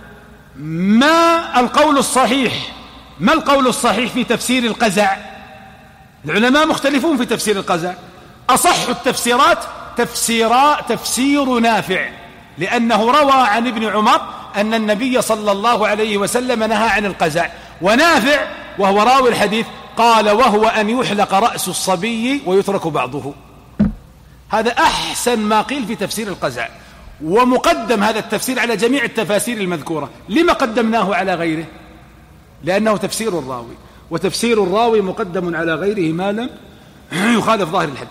ما القول الصحيح في تفسير القزع؟ العلماء مختلفون في تفسير القزع. أصح التفسيرات تفسير نافع، لأنه روى عن ابن عمر أن النبي صلى الله عليه وسلم نهى عن القزع، ونافع وهو راوي الحديث قال وهو أن يحلق رأس الصبي ويترك بعضه. هذا أحسن ما قيل في تفسير القزع، ومقدم هذا التفسير على جميع التفاسير المذكورة. لما قدمناه على غيره؟ لأنه تفسير الراوي، وتفسير الراوي مقدم على غيره ما لم يخالف ظاهر الحديث.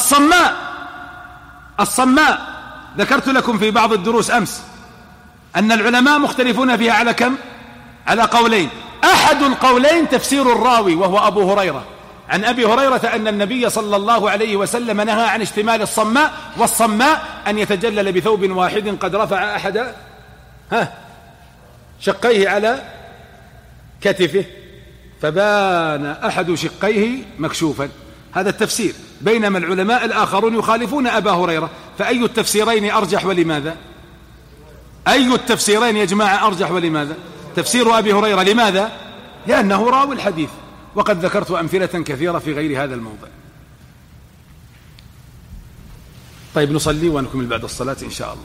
الصماء ذكرت لكم في بعض الدروس أمس أن العلماء مختلفون فيها على كم؟ على قولين. أحد القولين تفسير الراوي وهو أبو هريرة، عن أبي هريرة أن النبي صلى الله عليه وسلم نهى عن اشتمال الصماء، والصماء أن يتجلل بثوب واحد قد رفع أحد شقيه على كتفه فبان أحد شقيه مكشوفا. هذا التفسير، بينما العلماء الآخرون يخالفون أبا هريرة. فأي التفسيرين أرجح ولماذا؟ أي التفسيرين يا جماعة أرجح ولماذا؟ تفسير أبي هريرة. لماذا؟ لأنه راوي الحديث، وقد ذكرت أمثلة كثيرة في غير هذا الموضع. طيب نصلي ونكمل بعد الصلاة إن شاء الله.